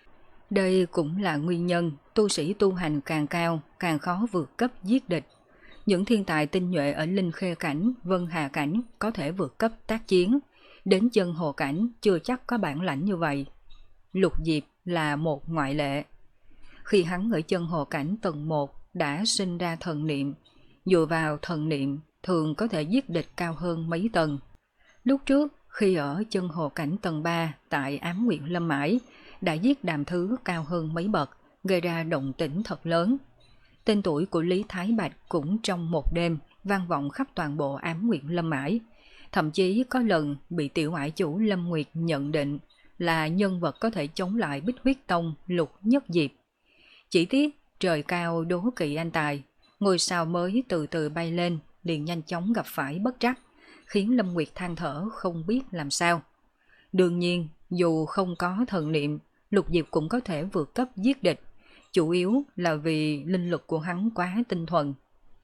[SPEAKER 1] Đây cũng là nguyên nhân tu sĩ tu hành càng cao, càng khó vượt cấp giết địch. Những thiên tài tinh nhuệ ở Linh Khê cảnh, Vân Hà cảnh có thể vượt cấp tác chiến, đến chân hồ cảnh chưa chắc có bản lãnh như vậy. Lục Diệp là một ngoại lệ. Khi hắn ở chân hồ cảnh tầng một đã sinh ra thần niệm, dựa vào thần niệm thường có thể giết địch cao hơn mấy tầng. Lúc trước, khi ở chân hồ cảnh tầng ba tại Ám Nguyện Lâm Mãi, đã giết Đàm Thứ cao hơn mấy bậc, gây ra động tĩnh thật lớn. Tên tuổi của Lý Thái Bạch cũng trong một đêm vang vọng khắp toàn bộ Ám Nguyện Lâm Mãi. Thậm chí có lần bị tiểu ải chủ Lâm Nguyệt nhận định là nhân vật có thể chống lại Bích Huyết Tông Lục Nhất Diệp. Chỉ tiếc trời cao đố kỵ anh tài, ngôi sao mới từ từ bay lên liền nhanh chóng gặp phải bất trắc, khiến Lâm Nguyệt than thở không biết làm sao. Đương nhiên, dù không có thần niệm, Lục Diệp cũng có thể vượt cấp giết địch, chủ yếu là vì linh lực của hắn quá tinh thuần.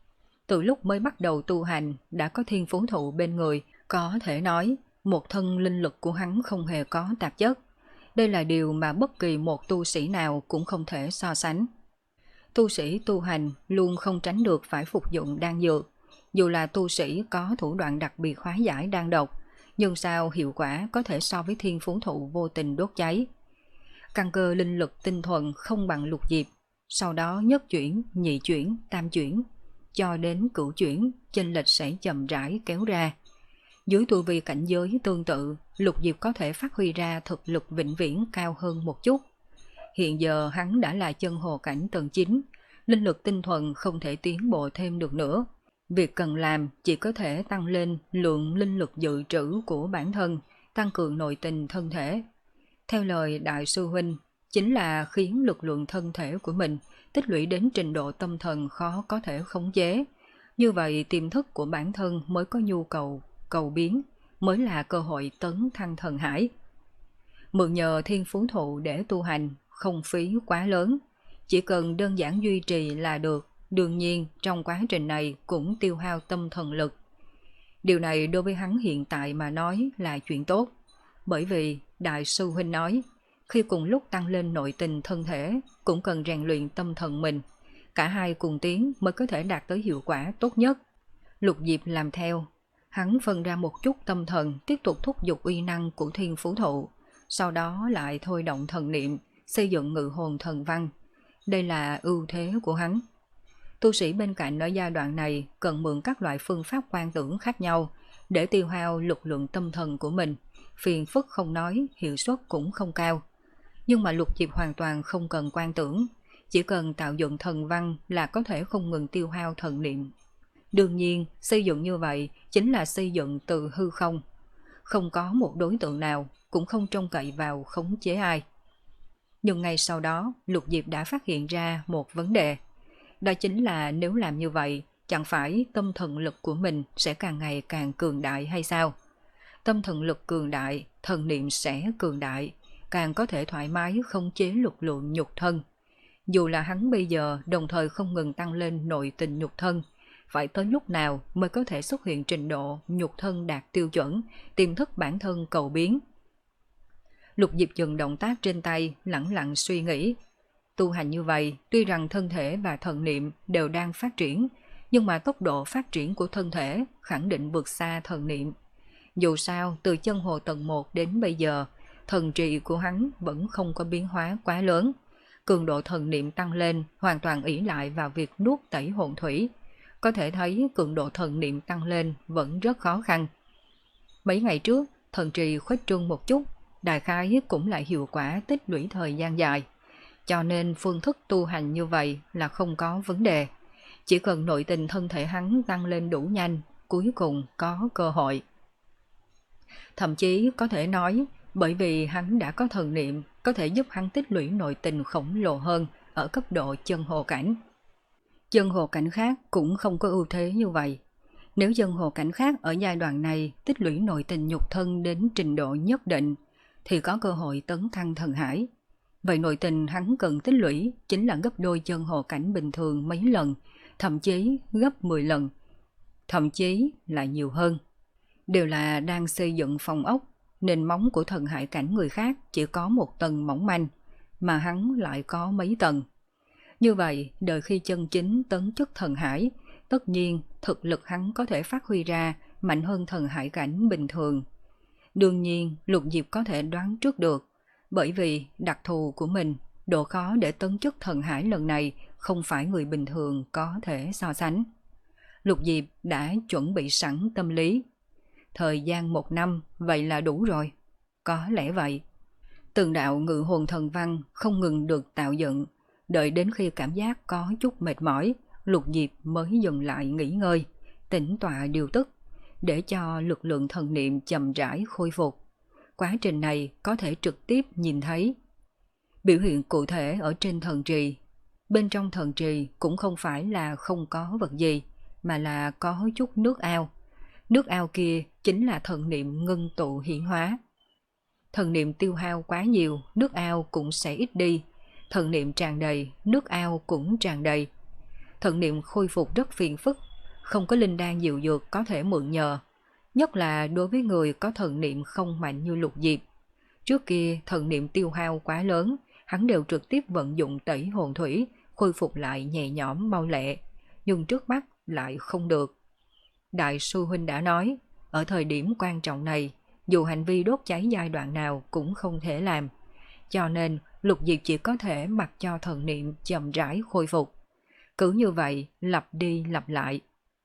[SPEAKER 1] Từ lúc mới bắt đầu tu hành đã có thiên phú thụ bên người, có thể nói một thân linh lực của hắn không hề có tạp chất. Đây là điều mà bất kỳ một tu sĩ nào cũng không thể so sánh. Tu sĩ tu hành luôn không tránh được phải phục dụng đan dược. Dù là tu sĩ có thủ đoạn đặc biệt hóa giải đan độc, nhưng sao hiệu quả có thể so với thiên phú thụ vô tình đốt cháy. Căn cơ linh lực tinh thuần không bằng Lục Diệp, sau đó nhất chuyển, nhị chuyển, tam chuyển, cho đến cửu chuyển, chênh lệch sẽ chậm rãi kéo ra. Dưới tu vi cảnh giới tương tự, Lục Diệp có thể phát huy ra thực lực vĩnh viễn cao hơn một chút. Hiện giờ hắn đã là chân hồ cảnh tầng chín, linh lực tinh thuần không thể tiến bộ thêm được nữa. Việc cần làm chỉ có thể tăng lên lượng linh lực dự trữ của bản thân, tăng cường nội tình thân thể. Theo lời Đại sư Huynh, chính là khiến lực lượng thân thể của mình tích lũy đến trình độ tâm thần khó có thể khống chế. Như vậy tiềm thức của bản thân mới có nhu cầu cầu biến, mới là cơ hội tấn thăng thần hải. Mượn nhờ thiên phú thụ để tu hành, không phí quá lớn, chỉ cần đơn giản duy trì là được. Đương nhiên trong quá trình này cũng tiêu hao tâm thần lực. Điều này đối với hắn hiện tại mà nói là chuyện tốt, bởi vì Đại sư Huynh nói, khi cùng lúc tăng lên nội tình thân thể, cũng cần rèn luyện tâm thần mình. Cả hai cùng tiến mới có thể đạt tới hiệu quả tốt nhất. Lục Diệp làm theo, hắn phân ra một chút tâm thần tiếp tục thúc giục uy năng của thiên phú thụ, sau đó lại thôi động thần niệm, xây dựng ngự hồn thần văn. Đây là ưu thế của hắn. Tu sĩ bên cạnh ở giai đoạn này cần mượn các loại phương pháp quan tưởng khác nhau để tiêu hao lực lượng tâm thần của mình, phiền phức không nói, hiệu suất cũng không cao. Nhưng mà Lục Diệp hoàn toàn không cần quan tưởng, chỉ cần tạo dựng thần văn là có thể không ngừng tiêu hao thần niệm. Đương nhiên, xây dựng như vậy chính là xây dựng từ hư không. Không có một đối tượng nào, cũng không trông cậy vào khống chế ai. Nhưng ngay sau đó, Lục Diệp đã phát hiện ra một vấn đề. Đó chính là nếu làm như vậy, chẳng phải tâm thần lực của mình sẽ càng ngày càng cường đại hay sao? Tâm thần lực cường đại, thần niệm sẽ cường đại, càng có thể thoải mái khống chế lực lượng nhục thân. Dù là hắn bây giờ đồng thời không ngừng tăng lên nội tình nhục thân, phải tới lúc nào mới có thể xuất hiện trình độ nhục thân đạt tiêu chuẩn, tiềm thức bản thân cầu biến. Lục Diệp dừng động tác trên tay, lẳng lặng suy nghĩ. Tu hành như vậy, tuy rằng thân thể và thần niệm đều đang phát triển, nhưng mà tốc độ phát triển của thân thể khẳng định vượt xa thần niệm. Dù sao, từ chân hồ tầng một đến bây giờ, thần trì của hắn vẫn không có biến hóa quá lớn. Cường độ thần niệm tăng lên hoàn toàn ỷ lại vào việc nuốt tẩy hồn thủy. Có thể thấy cường độ thần niệm tăng lên vẫn rất khó khăn. Mấy ngày trước, thần trì khuếch trương một chút, đại khái cũng lại hiệu quả tích lũy thời gian dài. Cho nên phương thức tu hành như vậy là không có vấn đề. Chỉ cần nội tình thân thể hắn tăng lên đủ nhanh, cuối cùng có cơ hội. Thậm chí có thể nói, bởi vì hắn đã có thần niệm, có thể giúp hắn tích lũy nội tình khổng lồ hơn ở cấp độ chân hồ cảnh. Chân hồ cảnh khác cũng không có ưu thế như vậy. Nếu chân hồ cảnh khác ở giai đoạn này tích lũy nội tình nhục thân đến trình độ nhất định, thì có cơ hội tấn thăng thần hải. Vậy nội tình hắn cần tích lũy chính là gấp đôi chân hồ cảnh bình thường mấy lần, thậm chí gấp mười lần, thậm chí là nhiều hơn. Đều là đang xây dựng phòng ốc, nền móng của thần hải cảnh người khác chỉ có một tầng mỏng manh, mà hắn lại có mấy tầng. Như vậy, đợi khi chân chính tấn chức thần hải, tất nhiên thực lực hắn có thể phát huy ra mạnh hơn thần hải cảnh bình thường. Đương nhiên, Lục Diệp có thể đoán trước được, bởi vì đặc thù của mình, độ khó để tấn chức thần hải lần này không phải người bình thường có thể so sánh. Lục Diệp đã chuẩn bị sẵn tâm lý. Thời gian một năm vậy là đủ rồi. Có lẽ vậy. Từng đạo ngự hồn thần văn không ngừng được tạo dựng, đợi đến khi cảm giác có chút mệt mỏi, Lục Diệp mới dừng lại nghỉ ngơi, tĩnh tọa điều tức, để cho lực lượng thần niệm chậm rãi khôi phục. quá trình này có thể trực tiếp nhìn thấy. Biểu hiện cụ thể ở trên thần trì. Bên trong thần trì cũng không phải là không có vật gì, mà là có chút nước ao. Nước ao kia chính là thần niệm ngưng tụ hiển hóa. Thần niệm tiêu hao quá nhiều, nước ao cũng sẽ ít đi. Thần niệm tràn đầy, nước ao cũng tràn đầy. Thần niệm khôi phục rất phiền phức, không có linh đan diệu dược có thể mượn nhờ. Nhất là đối với người có thần niệm không mạnh như Lục Diệp. Trước kia thần niệm tiêu hao quá lớn, hắn đều trực tiếp vận dụng tẩy hồn thủy, khôi phục lại nhẹ nhõm mau lẹ. Nhưng trước mắt lại không được. Đại sư huynh đã nói, ở thời điểm quan trọng này, dù hành vi đốt cháy giai đoạn nào cũng không thể làm. Cho nên Lục Diệp chỉ có thể mặc cho thần niệm chậm rãi khôi phục. Cứ như vậy, lặp đi lặp lại.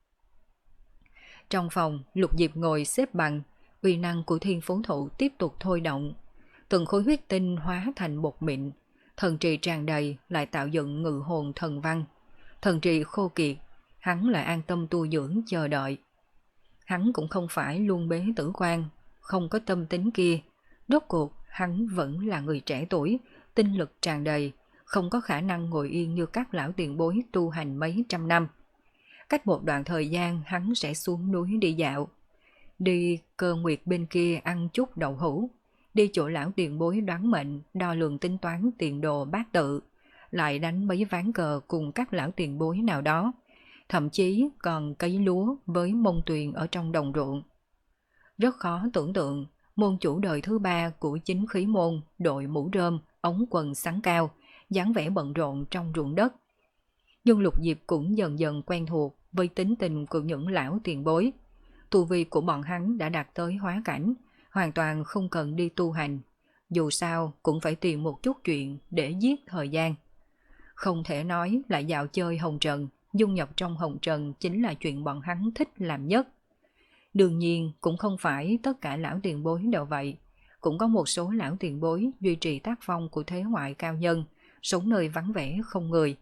[SPEAKER 1] Trong phòng, Lục Diệp ngồi xếp bằng, uy năng của thiên phú thụ tiếp tục thôi động. Từng khối huyết tinh hóa thành bột mịn, thần trì tràn đầy lại tạo dựng ngự hồn thần văn. Thần trì khô kiệt, hắn lại an tâm tu dưỡng chờ đợi. Hắn cũng không phải luôn bế tử quan, không có tâm tính kia. Rốt cuộc, hắn vẫn là người trẻ tuổi, tinh lực tràn đầy, không có khả năng ngồi yên như các lão tiền bối tu hành mấy trăm năm. Cách một đoạn thời gian hắn sẽ xuống núi đi dạo. Đi Cơ Nguyệt bên kia ăn chút đậu hũ. Đi chỗ lão tiền bối đoán mệnh, đo lường tính toán tiền đồ bát tự. Lại đánh mấy ván cờ cùng các lão tiền bối nào đó. Thậm chí còn cấy lúa với mông tuyền ở trong đồng ruộng. Rất khó tưởng tượng, môn chủ đời thứ ba của chính khí môn, đội mũ rơm, ống quần sắn cao, dáng vẻ bận rộn trong ruộng đất. Nhưng Lục Diệp cũng dần dần quen thuộc với tính tình của những lão tiền bối. Tu vi của bọn hắn đã đạt tới hóa cảnh, hoàn toàn không cần đi tu hành. Dù sao cũng phải tìm một chút chuyện để giết thời gian. Không thể nói là dạo chơi hồng trần, dung nhập trong hồng trần chính là chuyện bọn hắn thích làm nhất. Đương nhiên cũng không phải tất cả lão tiền bối đều vậy. Cũng có một số lão tiền bối duy trì tác phong của thế ngoại cao nhân, sống nơi vắng vẻ không người.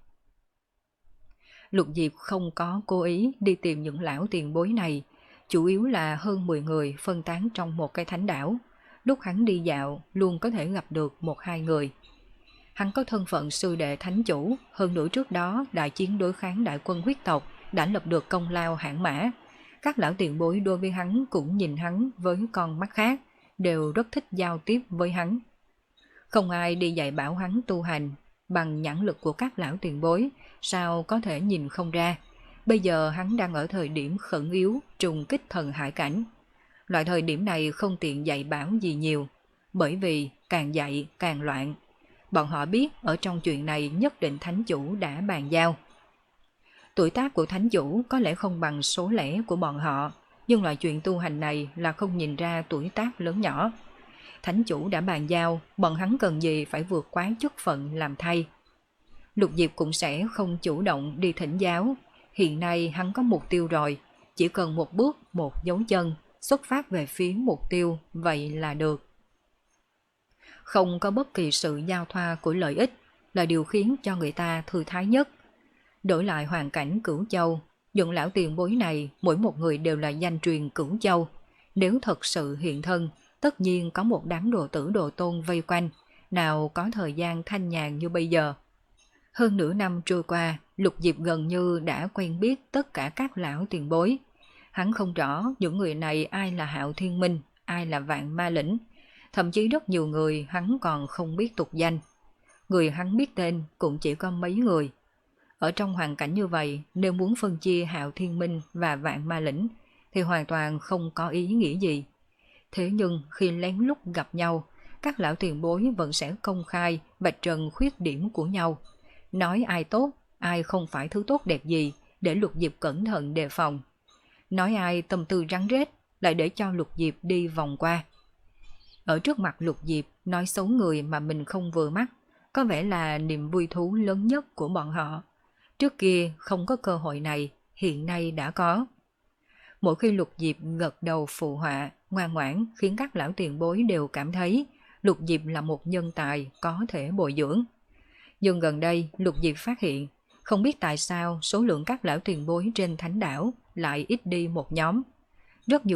[SPEAKER 1] Lục Diệp không có cố ý đi tìm những lão tiền bối này, chủ yếu là hơn mười người phân tán trong một cái thánh đảo. Lúc hắn đi dạo luôn có thể gặp được một hai người. Hắn có thân phận sư đệ thánh chủ, hơn nữa trước đó đại chiến đối kháng đại quân huyết tộc đã lập được công lao hãn mã. Các lão tiền bối đối với hắn cũng nhìn hắn với con mắt khác, đều rất thích giao tiếp với hắn. Không ai đi dạy bảo hắn tu hành, bằng nhãn lực của các lão tiền bối, sao có thể nhìn không ra. Bây giờ hắn đang ở thời điểm khẩn yếu, trùng kích thần hải cảnh. Loại thời điểm này không tiện dạy bảo gì nhiều, bởi vì càng dạy càng loạn. Bọn họ biết ở trong chuyện này nhất định thánh chủ đã bàn giao. Tuổi tác của thánh chủ có lẽ không bằng số lẻ của bọn họ, nhưng loại chuyện tu hành này là không nhìn ra tuổi tác lớn nhỏ. Thánh chủ đã bàn giao, bọn hắn cần gì phải vượt quá chức phận làm thay. Lục Diệp cũng sẽ không chủ động đi thỉnh giáo. Hiện nay hắn có mục tiêu rồi, chỉ cần một bước một dấu chân, xuất phát về phía mục tiêu, vậy là được. Không có bất kỳ sự giao thoa của lợi ích là điều khiến cho người ta thư thái nhất. Đổi lại hoàn cảnh Cửu Châu, những lão tiền bối này mỗi một người đều là danh truyền Cửu Châu. Nếu thật sự hiện thân, tất nhiên có một đám đồ tử đồ tôn vây quanh, nào có thời gian thanh nhàn như bây giờ. Hơn nửa năm trôi qua, Lục Diệp gần như đã quen biết tất cả các lão tiền bối. Hắn không rõ những người này ai là Hạo Thiên Minh, ai là Vạn Ma Lĩnh. Thậm chí rất nhiều người hắn còn không biết tục danh. Người hắn biết tên cũng chỉ có mấy người. Ở trong hoàn cảnh như vậy, nếu muốn phân chia Hạo Thiên Minh và Vạn Ma Lĩnh thì hoàn toàn không có ý nghĩa gì. Thế nhưng khi lén lút gặp nhau, các lão tiền bối vẫn sẽ công khai vạch trần khuyết điểm của nhau. Nói ai tốt, ai không phải thứ tốt đẹp gì để Lục Diệp cẩn thận đề phòng. Nói ai tâm tư rắn rết lại để cho Lục Diệp đi vòng qua. Ở trước mặt Lục Diệp nói xấu người mà mình không vừa mắt, có vẻ là niềm vui thú lớn nhất của bọn họ. Trước kia không có cơ hội này, hiện nay đã có. Mỗi khi Lục Diệp gật đầu phụ họa, ngoan ngoãn khiến các lão tiền bối đều cảm thấy Lục Diệp là một nhân tài có thể bồi dưỡng. Nhưng gần đây Lục Diệp phát hiện, không biết tại sao số lượng các lão tiền bối trên thánh đảo lại ít đi một nhóm. Rất nhiều lúc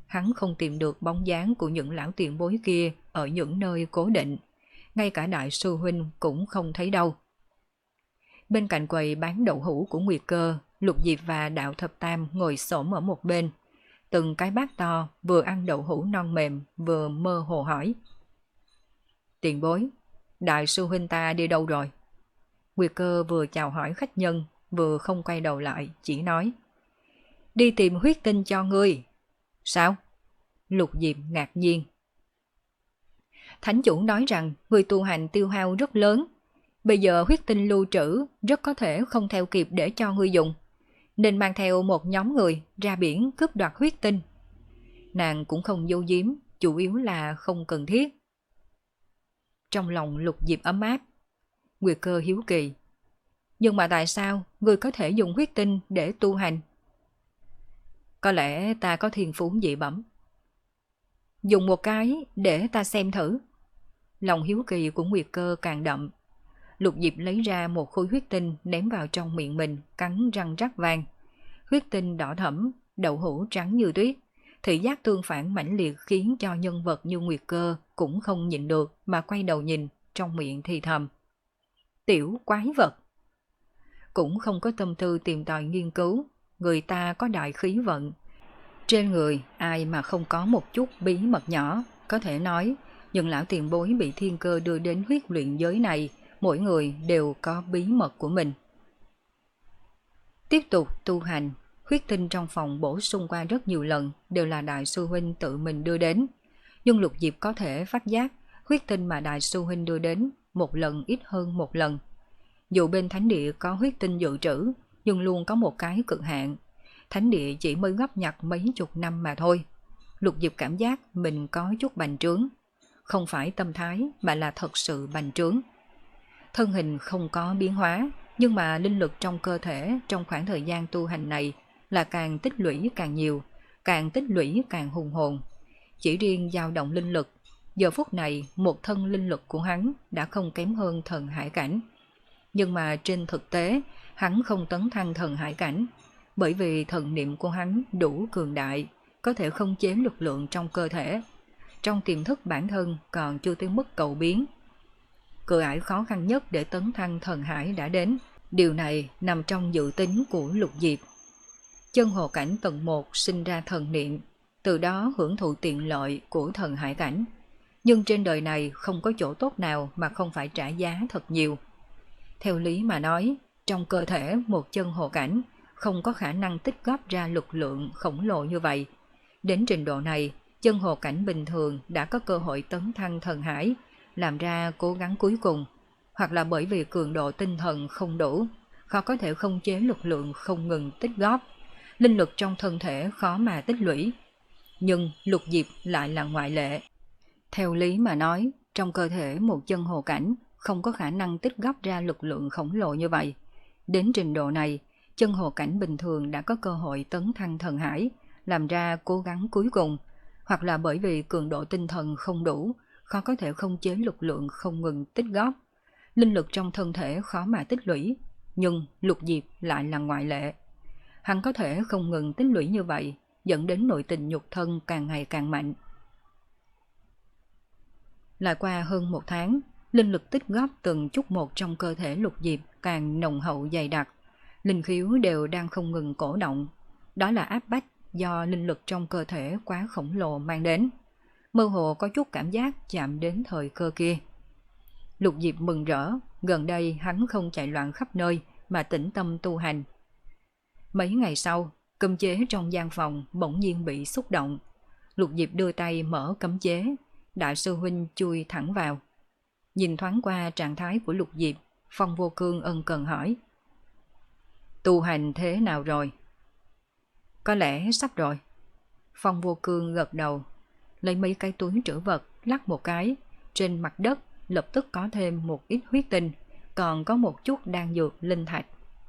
[SPEAKER 1] hắn không tìm được bóng dáng của những lão tiền bối kia ở những nơi cố định. Ngay cả đại sư huynh cũng không thấy đâu. Bên cạnh quầy bán đậu hũ của Nguyệt Cơ, Lục Diệp và Đạo Thập Tam ngồi xổm ở một bên. Từng cái bát to vừa ăn đậu hũ non mềm vừa mơ hồ hỏi. Tiền bối, đại sư huynh ta đi đâu rồi? Nguyệt Cơ vừa chào hỏi khách nhân, vừa không quay đầu lại, chỉ nói. Đi tìm huyết tinh cho ngươi. Sao? Lục Diệp ngạc nhiên. Thánh chủ nói rằng người tu hành tiêu hao rất lớn. Bây giờ huyết tinh lưu trữ rất có thể không theo kịp để cho ngươi dùng. Nên mang theo một nhóm người ra biển cướp đoạt huyết tinh. Nàng cũng không giấu giếm, chủ yếu là không cần thiết. Trong lòng Lục Diệp ấm áp. Nguyệt Cơ hiếu kỳ. Nhưng mà tại sao ngươi có thể dùng huyết tinh để tu hành? Có lẽ ta có thiên phú dị bẩm. Dùng một cái để ta xem thử. Lòng hiếu kỳ của Nguyệt Cơ càng đậm. Lục Diệp lấy ra một khối huyết tinh ném vào trong miệng mình, cắn răng rắc vang. Huyết tinh đỏ thẫm, đậu hũ trắng như tuyết. Thị giác tương phản mãnh liệt khiến cho nhân vật như Nguyệt Cơ cũng không nhịn được mà quay đầu nhìn, trong miệng thì thầm. Tiểu quái vật. Cũng không có tâm tư tìm tòi nghiên cứu, người ta có đại khí vận. Trên người ai mà không có một chút bí mật nhỏ, có thể nói những lão tiền bối bị thiên cơ đưa đến huyết luyện giới này, mỗi người đều có bí mật của mình. Tiếp tục tu hành, huyết tinh trong phòng bổ sung qua rất nhiều lần đều là đại sư huynh tự mình đưa đến. Nhưng Lục Diệp có thể phát giác huyết tinh mà đại sư huynh đưa đến một lần ít hơn một lần. Dù bên thánh địa có huyết tinh dự trữ, nhưng luôn có một cái cực hạn. Thánh địa chỉ mới góp nhặt mấy chục năm mà thôi. Lục Diệp cảm giác mình có chút bành trướng. Không phải tâm thái mà là thật sự bành trướng. Thân hình không có biến hóa, nhưng mà linh lực trong cơ thể trong khoảng thời gian tu hành này là càng tích lũy càng nhiều, càng tích lũy càng hùng hồn. Chỉ riêng dao động linh lực, giờ phút này một thân linh lực của hắn đã không kém hơn thần hải cảnh. Nhưng mà trên thực tế, hắn không tấn thăng thần hải cảnh, bởi vì thần niệm của hắn đủ cường đại, có thể khống chế lực lượng trong cơ thể. Trong tiềm thức bản thân còn chưa tới mức cầu biến. Cửa ải khó khăn nhất để tấn thăng thần hải đã đến. Điều này nằm trong dự tính của Lục Diệp. Chân hồ cảnh tầng một sinh ra thần niệm, từ đó hưởng thụ tiện lợi của thần hải cảnh. Nhưng trên đời này không có chỗ tốt nào mà không phải trả giá thật nhiều. Theo lý mà nói, trong cơ thể một chân hồ cảnh không có khả năng tích góp ra lực lượng khổng lồ như vậy. Đến trình độ này, chân hồ cảnh bình thường đã có cơ hội tấn thăng thần hải, làm ra cố gắng cuối cùng, hoặc là bởi vì cường độ tinh thần không đủ, khó có thể khống chế lực lượng không ngừng tích góp, linh lực trong thân thể khó mà tích lũy. Nhưng Lục Diệp lại là ngoại lệ. Theo lý mà nói, trong cơ thể một chân hồ cảnh không có khả năng tích góp ra lực lượng khổng lồ như vậy. Đến trình độ này, chân hồ cảnh bình thường đã có cơ hội tấn thăng thần hải, làm ra cố gắng cuối cùng, hoặc là bởi vì cường độ tinh thần không đủ, khó có thể khống chế lực lượng không ngừng tích góp. Linh lực trong thân thể khó mà tích lũy, nhưng Lục Diệp lại là ngoại lệ. Hắn có thể không ngừng tích lũy như vậy, dẫn đến nội tình nhục thân càng ngày càng mạnh. Lại qua hơn một tháng, linh lực tích góp từng chút một trong cơ thể Lục Diệp càng nồng hậu dày đặc. Linh khiếu đều đang không ngừng cổ động. Đó là áp bách do linh lực trong cơ thể quá khổng lồ mang đến. Mơ hồ có chút cảm giác chạm đến thời cơ kia. Lục Diệp mừng rỡ, gần đây hắn không chạy loạn khắp nơi mà tĩnh tâm tu hành. Mấy ngày sau, cấm chế trong gian phòng bỗng nhiên bị xúc động. Lục Diệp đưa tay mở cấm chế, đại sư huynh chui thẳng vào. Nhìn thoáng qua trạng thái của Lục Diệp, Phong Vô Cương ân cần hỏi. Tu hành thế nào rồi? Có lẽ sắp rồi. Phong Vô Cương gật đầu, lấy mấy cái túi trữ vật lắc một cái, trên mặt đất lập tức có thêm một ít huyết tinh, còn có một chút đan dược linh thạch.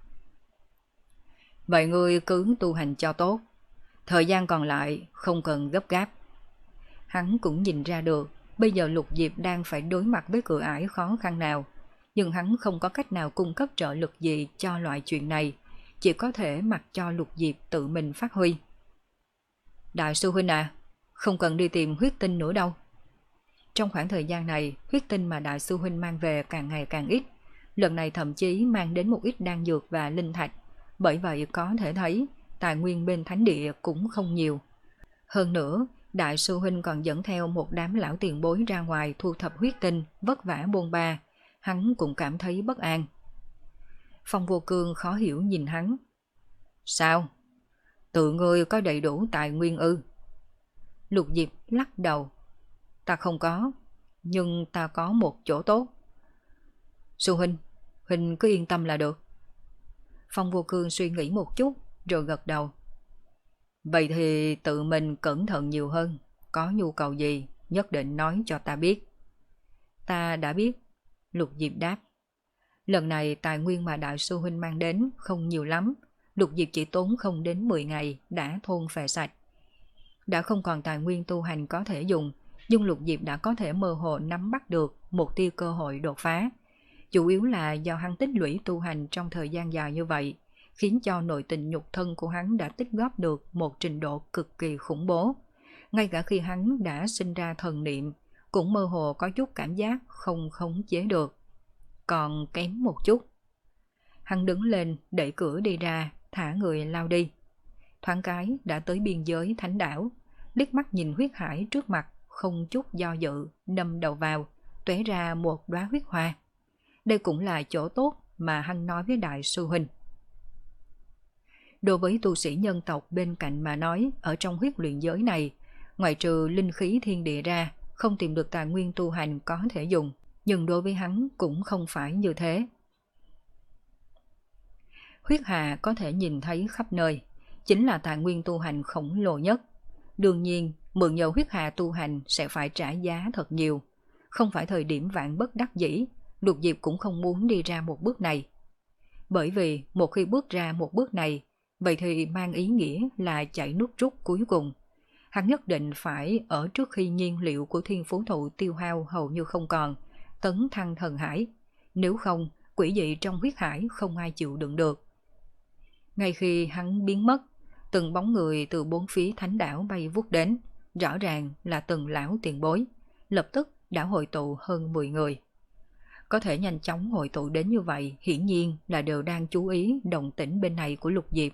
[SPEAKER 1] Vậy ngươi cứ tu hành cho tốt, thời gian còn lại không cần gấp gáp. Hắn cũng nhìn ra được bây giờ Lục Diệp đang phải đối mặt với cửa ải khó khăn nào, nhưng hắn không có cách nào cung cấp trợ lực gì cho loại chuyện này, chỉ có thể mặc cho Lục Diệp tự mình phát huy. Đại sư huynh à, không cần đi tìm huyết tinh nữa đâu. Trong khoảng thời gian này, huyết tinh mà đại sư huynh mang về càng ngày càng ít. Lần này thậm chí mang đến một ít đan dược và linh thạch. Bởi vậy có thể thấy, tài nguyên bên thánh địa cũng không nhiều. Hơn nữa, đại sư huynh còn dẫn theo một đám lão tiền bối ra ngoài thu thập huyết tinh, vất vả bôn ba. Hắn cũng cảm thấy bất an. Phong Vô Cương khó hiểu nhìn hắn. Sao? Tự ngươi có đầy đủ tài nguyên ư? Lục Diệp lắc đầu. Ta không có, nhưng ta có một chỗ tốt. Sư huynh, huynh cứ yên tâm là được. Phong Vô Cương suy nghĩ một chút rồi gật đầu. Vậy thì tự mình cẩn thận nhiều hơn. Có nhu cầu gì nhất định nói cho ta biết. Ta đã biết. Lục Diệp đáp. Lần này tài nguyên mà đại sư huynh mang đến không nhiều lắm. Lục Diệp chỉ tốn không đến mười ngày đã thôn phệ sạch. Đã không còn tài nguyên tu hành có thể dùng, nhưng Lục Diệp đã có thể mơ hồ nắm bắt được một tia cơ hội đột phá. Chủ yếu là do hắn tích lũy tu hành trong thời gian dài như vậy, khiến cho nội tình nhục thân của hắn đã tích góp được một trình độ cực kỳ khủng bố. Ngay cả khi hắn đã sinh ra thần niệm, cũng mơ hồ có chút cảm giác không khống chế được. Còn kém một chút. Hắn đứng lên đẩy cửa đi ra, thả người lao đi. Thoáng cái đã tới biên giới thánh đảo, liếc mắt nhìn huyết hải trước mặt, không chút do dự, đâm đầu vào, tóe ra một đóa huyết hoa. Đây cũng là chỗ tốt mà hắn nói với đại sư huynh. Đối với tu sĩ nhân tộc bên cạnh mà nói, ở trong huyết luyện giới này, ngoại trừ linh khí thiên địa ra, không tìm được tài nguyên tu hành có thể dùng, nhưng đối với hắn cũng không phải như thế. Huyết hà có thể nhìn thấy khắp nơi, chính là tài nguyên tu hành khổng lồ nhất. Đương nhiên, mượn nhờ huyết hà tu hành sẽ phải trả giá thật nhiều. Không phải thời điểm vạn bất đắc dĩ, Lục Diệp cũng không muốn đi ra một bước này. Bởi vì một khi bước ra một bước này, vậy thì mang ý nghĩa là chạy nước rút cuối cùng. Hắn nhất định phải ở trước khi nhiên liệu của thiên phú thụ tiêu hao hầu như không còn, tấn thăng thần hải. Nếu không, quỷ dị trong huyết hải không ai chịu đựng được. Ngay khi hắn biến mất, từng bóng người từ bốn phía thánh đảo bay vút đến, rõ ràng là từng lão tiền bối, lập tức đã hội tụ hơn mười người. Có thể nhanh chóng hội tụ đến như vậy, hiển nhiên là đều đang chú ý động tĩnh bên này của Lục Diệp.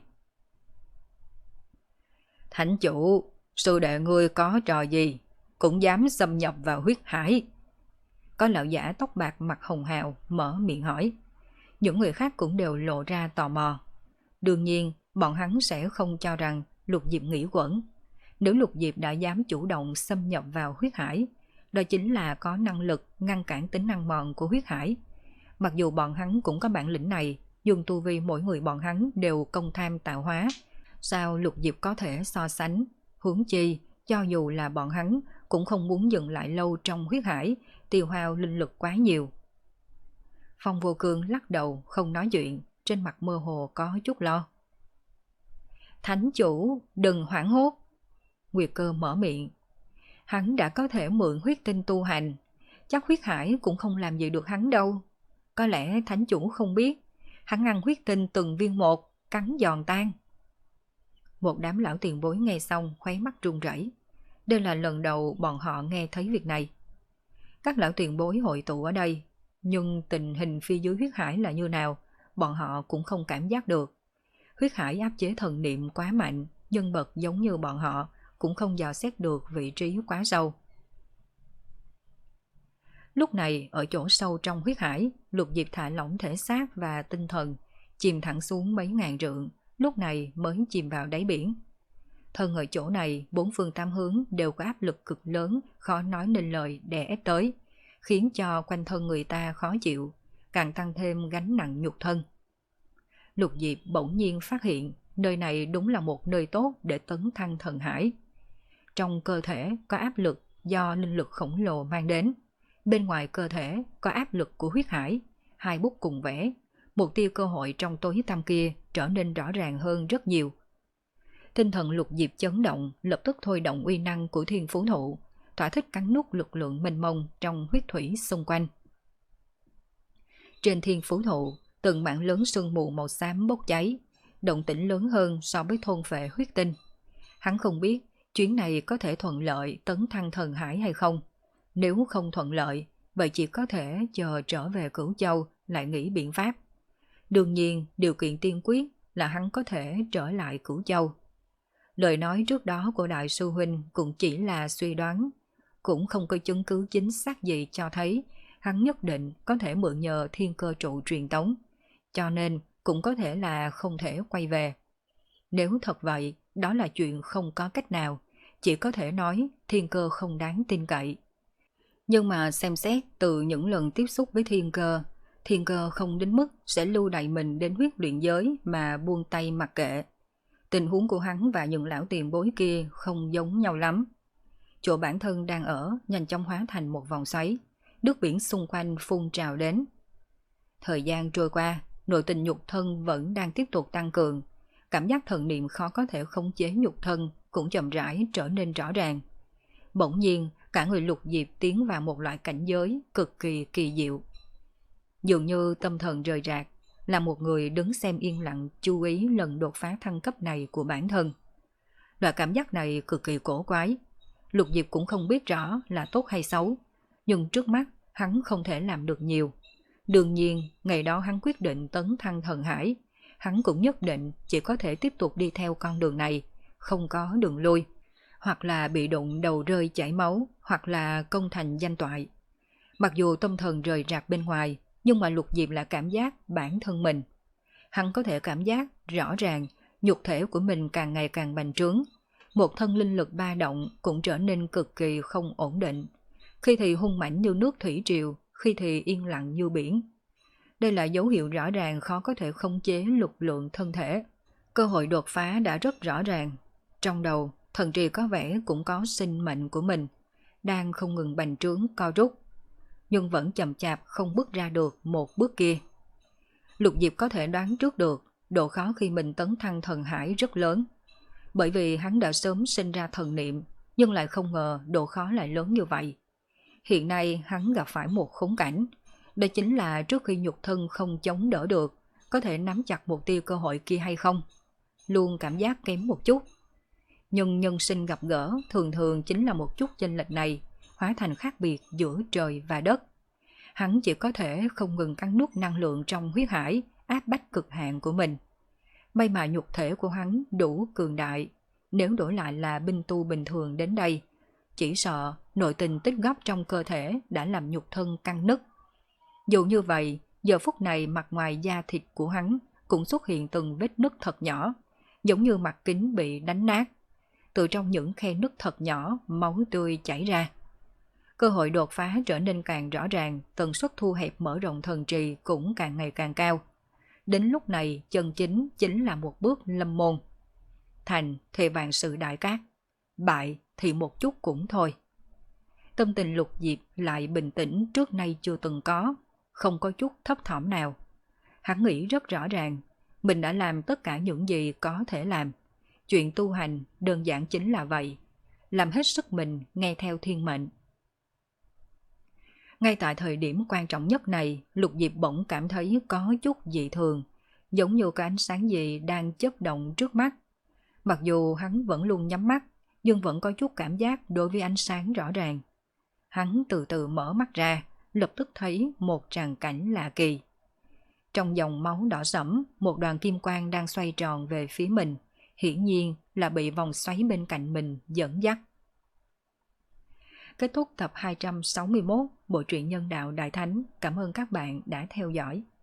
[SPEAKER 1] Thánh chủ, sư đệ ngươi có trò gì, cũng dám xâm nhập vào huyết hải? Có lão giả tóc bạc mặt hồng hào mở miệng hỏi. Những người khác cũng đều lộ ra tò mò. Đương nhiên, bọn hắn sẽ không cho rằng Lục Diệp nghĩ quẩn. Nếu Lục Diệp đã dám chủ động xâm nhập vào huyết hải, đó chính là có năng lực ngăn cản tính ăn mòn của huyết hải. Mặc dù bọn hắn cũng có bản lĩnh này, dùng tu vi mỗi người bọn hắn đều công tham tạo hóa. Sao Lục Diệp có thể so sánh? Huống chi, cho dù là bọn hắn cũng không muốn dừng lại lâu trong huyết hải, tiêu hao linh lực quá nhiều. Phong Vô Cương lắc đầu không nói chuyện, trên mặt mơ hồ có chút lo. Thánh chủ, đừng hoảng hốt. Nguyệt Cơ mở miệng. Hắn đã có thể mượn huyết tinh tu hành, chắc huyết hải cũng không làm gì được hắn đâu. Có lẽ thánh chủ không biết, hắn ăn huyết tinh từng viên một, cắn giòn tan. Một đám lão tiền bối nghe xong khuấy mắt run rẩy. Đây là lần đầu bọn họ nghe thấy việc này. Các lão tiền bối hội tụ ở đây, nhưng tình hình phía dưới huyết hải là như nào, bọn họ cũng không cảm giác được. Huyết hải áp chế thần niệm quá mạnh, nhân vật giống như bọn họ cũng không dò xét được vị trí quá sâu. Lúc này, ở chỗ sâu trong huyết hải, Lục Diệp thả lỏng thể xác và tinh thần, chìm thẳng xuống mấy ngàn trượng, lúc này mới chìm vào đáy biển. Thân ở chỗ này, bốn phương tám hướng đều có áp lực cực lớn, khó nói nên lời đè ép tới, khiến cho quanh thân người ta khó chịu, càng tăng thêm gánh nặng nhục thân. Lục Diệp bỗng nhiên phát hiện, nơi này đúng là một nơi tốt để tấn thăng thần hải. Trong cơ thể có áp lực do linh lực khổng lồ mang đến, bên ngoài cơ thể có áp lực của huyết hải, hai bút cùng vẽ, mục tiêu cơ hội trong tối tăm kia trở nên rõ ràng hơn rất nhiều. Tinh thần Lục Diệp chấn động, lập tức thôi động uy năng của thiên phú thụ, thỏa thích cắn nút lực lượng mênh mông trong huyết thủy xung quanh. Trên thiên phú thụ, từng mảng lớn sương mù màu xám bốc cháy, động tĩnh lớn hơn so với thôn phệ huyết tinh. Hắn không biết, chuyến này có thể thuận lợi tấn thăng thần hải hay không. Nếu không thuận lợi, vậy chỉ có thể chờ trở về Cửu Châu lại nghĩ biện pháp. Đương nhiên, điều kiện tiên quyết là hắn có thể trở lại Cửu Châu. Lời nói trước đó của Đại sư Huynh cũng chỉ là suy đoán, cũng không có chứng cứ chính xác gì cho thấy hắn nhất định có thể mượn nhờ thiên cơ trụ truyền tống, cho nên cũng có thể là không thể quay về. Nếu thật vậy, đó là chuyện không có cách nào, chỉ có thể nói thiên cơ không đáng tin cậy. Nhưng mà xem xét từ những lần tiếp xúc với thiên cơ, thiên cơ không đến mức sẽ lưu đày mình đến huyết luyện giới mà buông tay mặc kệ. Tình huống của hắn và những lão tiền bối kia không giống nhau lắm. Chỗ bản thân đang ở nhanh chóng hóa thành một vòng xoáy, nước biển xung quanh phun trào đến. Thời gian trôi qua, nội tình nhục thân vẫn đang tiếp tục tăng cường, cảm giác thần niệm khó có thể khống chế nhục thân cũng chậm rãi trở nên rõ ràng. Bỗng nhiên, cả người Lục Diệp tiến vào một loại cảnh giới cực kỳ kỳ diệu. Dường như tâm thần rời rạc, là một người đứng xem yên lặng chú ý lần đột phá thăng cấp này của bản thân. Loại cảm giác này cực kỳ cổ quái. Lục Diệp cũng không biết rõ là tốt hay xấu, nhưng trước mắt hắn không thể làm được nhiều. Đương nhiên, ngày đó hắn quyết định tấn thăng thần hải, hắn cũng nhất định chỉ có thể tiếp tục đi theo con đường này, không có đường lui. Hoặc là bị đụng đầu rơi chảy máu, hoặc là công thành danh toại. Mặc dù tâm thần rời rạc bên ngoài, nhưng mà Lục Diệp là cảm giác bản thân mình. Hắn có thể cảm giác rõ ràng nhục thể của mình càng ngày càng bành trướng. Một thân linh lực ba động cũng trở nên cực kỳ không ổn định. Khi thì hung mãnh như nước thủy triều, khi thì yên lặng như biển. Đây là dấu hiệu rõ ràng khó có thể khống chế lực lượng thân thể. Cơ hội đột phá đã rất rõ ràng. Trong đầu, thần trì có vẻ cũng có sinh mệnh của mình, đang không ngừng bành trướng co rút, nhưng vẫn chậm chạp không bước ra được một bước kia. Lục Diệp có thể đoán trước được độ khó khi mình tấn thăng thần hải rất lớn, bởi vì hắn đã sớm sinh ra thần niệm, nhưng lại không ngờ độ khó lại lớn như vậy. Hiện nay hắn gặp phải một khốn cảnh, đó chính là trước khi nhục thân không chống đỡ được, có thể nắm chặt một tia cơ hội kia hay không, luôn cảm giác kém một chút. Nhưng nhân sinh gặp gỡ thường thường chính là một chút chênh lệch này, hóa thành khác biệt giữa trời và đất. Hắn chỉ có thể không ngừng cắn nuốt năng lượng trong huyết hải, áp bách cực hạn của mình. May mà nhục thể của hắn đủ cường đại, nếu đổi lại là binh tu bình thường đến đây, chỉ sợ nội tình tích góp trong cơ thể đã làm nhục thân căng nứt. Dù như vậy, giờ phút này mặt ngoài da thịt của hắn cũng xuất hiện từng vết nứt thật nhỏ, giống như mặt kính bị đánh nát. Từ trong những khe nứt thật nhỏ, máu tươi chảy ra. Cơ hội đột phá trở nên càng rõ ràng, tần suất thu hẹp mở rộng thần trì cũng càng ngày càng cao. Đến lúc này, chân chính chính là một bước lâm môn. Thành thì vạn sự đại cát, bại thì một chút cũng thôi. Tâm tình Lục Diệp lại bình tĩnh trước nay chưa từng có, không có chút thấp thỏm nào. Hắn nghĩ rất rõ ràng, mình đã làm tất cả những gì có thể làm. Chuyện tu hành đơn giản chính là vậy, làm hết sức mình nghe theo thiên mệnh. Ngay tại thời điểm quan trọng nhất này, Lục Diệp bỗng cảm thấy có chút dị thường, giống như có ánh sáng gì đang chớp động trước mắt. Mặc dù hắn vẫn luôn nhắm mắt, nhưng vẫn có chút cảm giác đối với ánh sáng rõ ràng. Hắn từ từ mở mắt ra, lập tức thấy một tràng cảnh lạ kỳ. Trong dòng máu đỏ sẫm, một đoàn kim quang đang xoay tròn về phía mình, hiển nhiên là bị vòng xoáy bên cạnh mình dẫn dắt. Kết thúc tập hai trăm sáu mươi mốt Bộ truyện Nhân Đạo Đại Thánh. Cảm ơn các bạn đã theo dõi.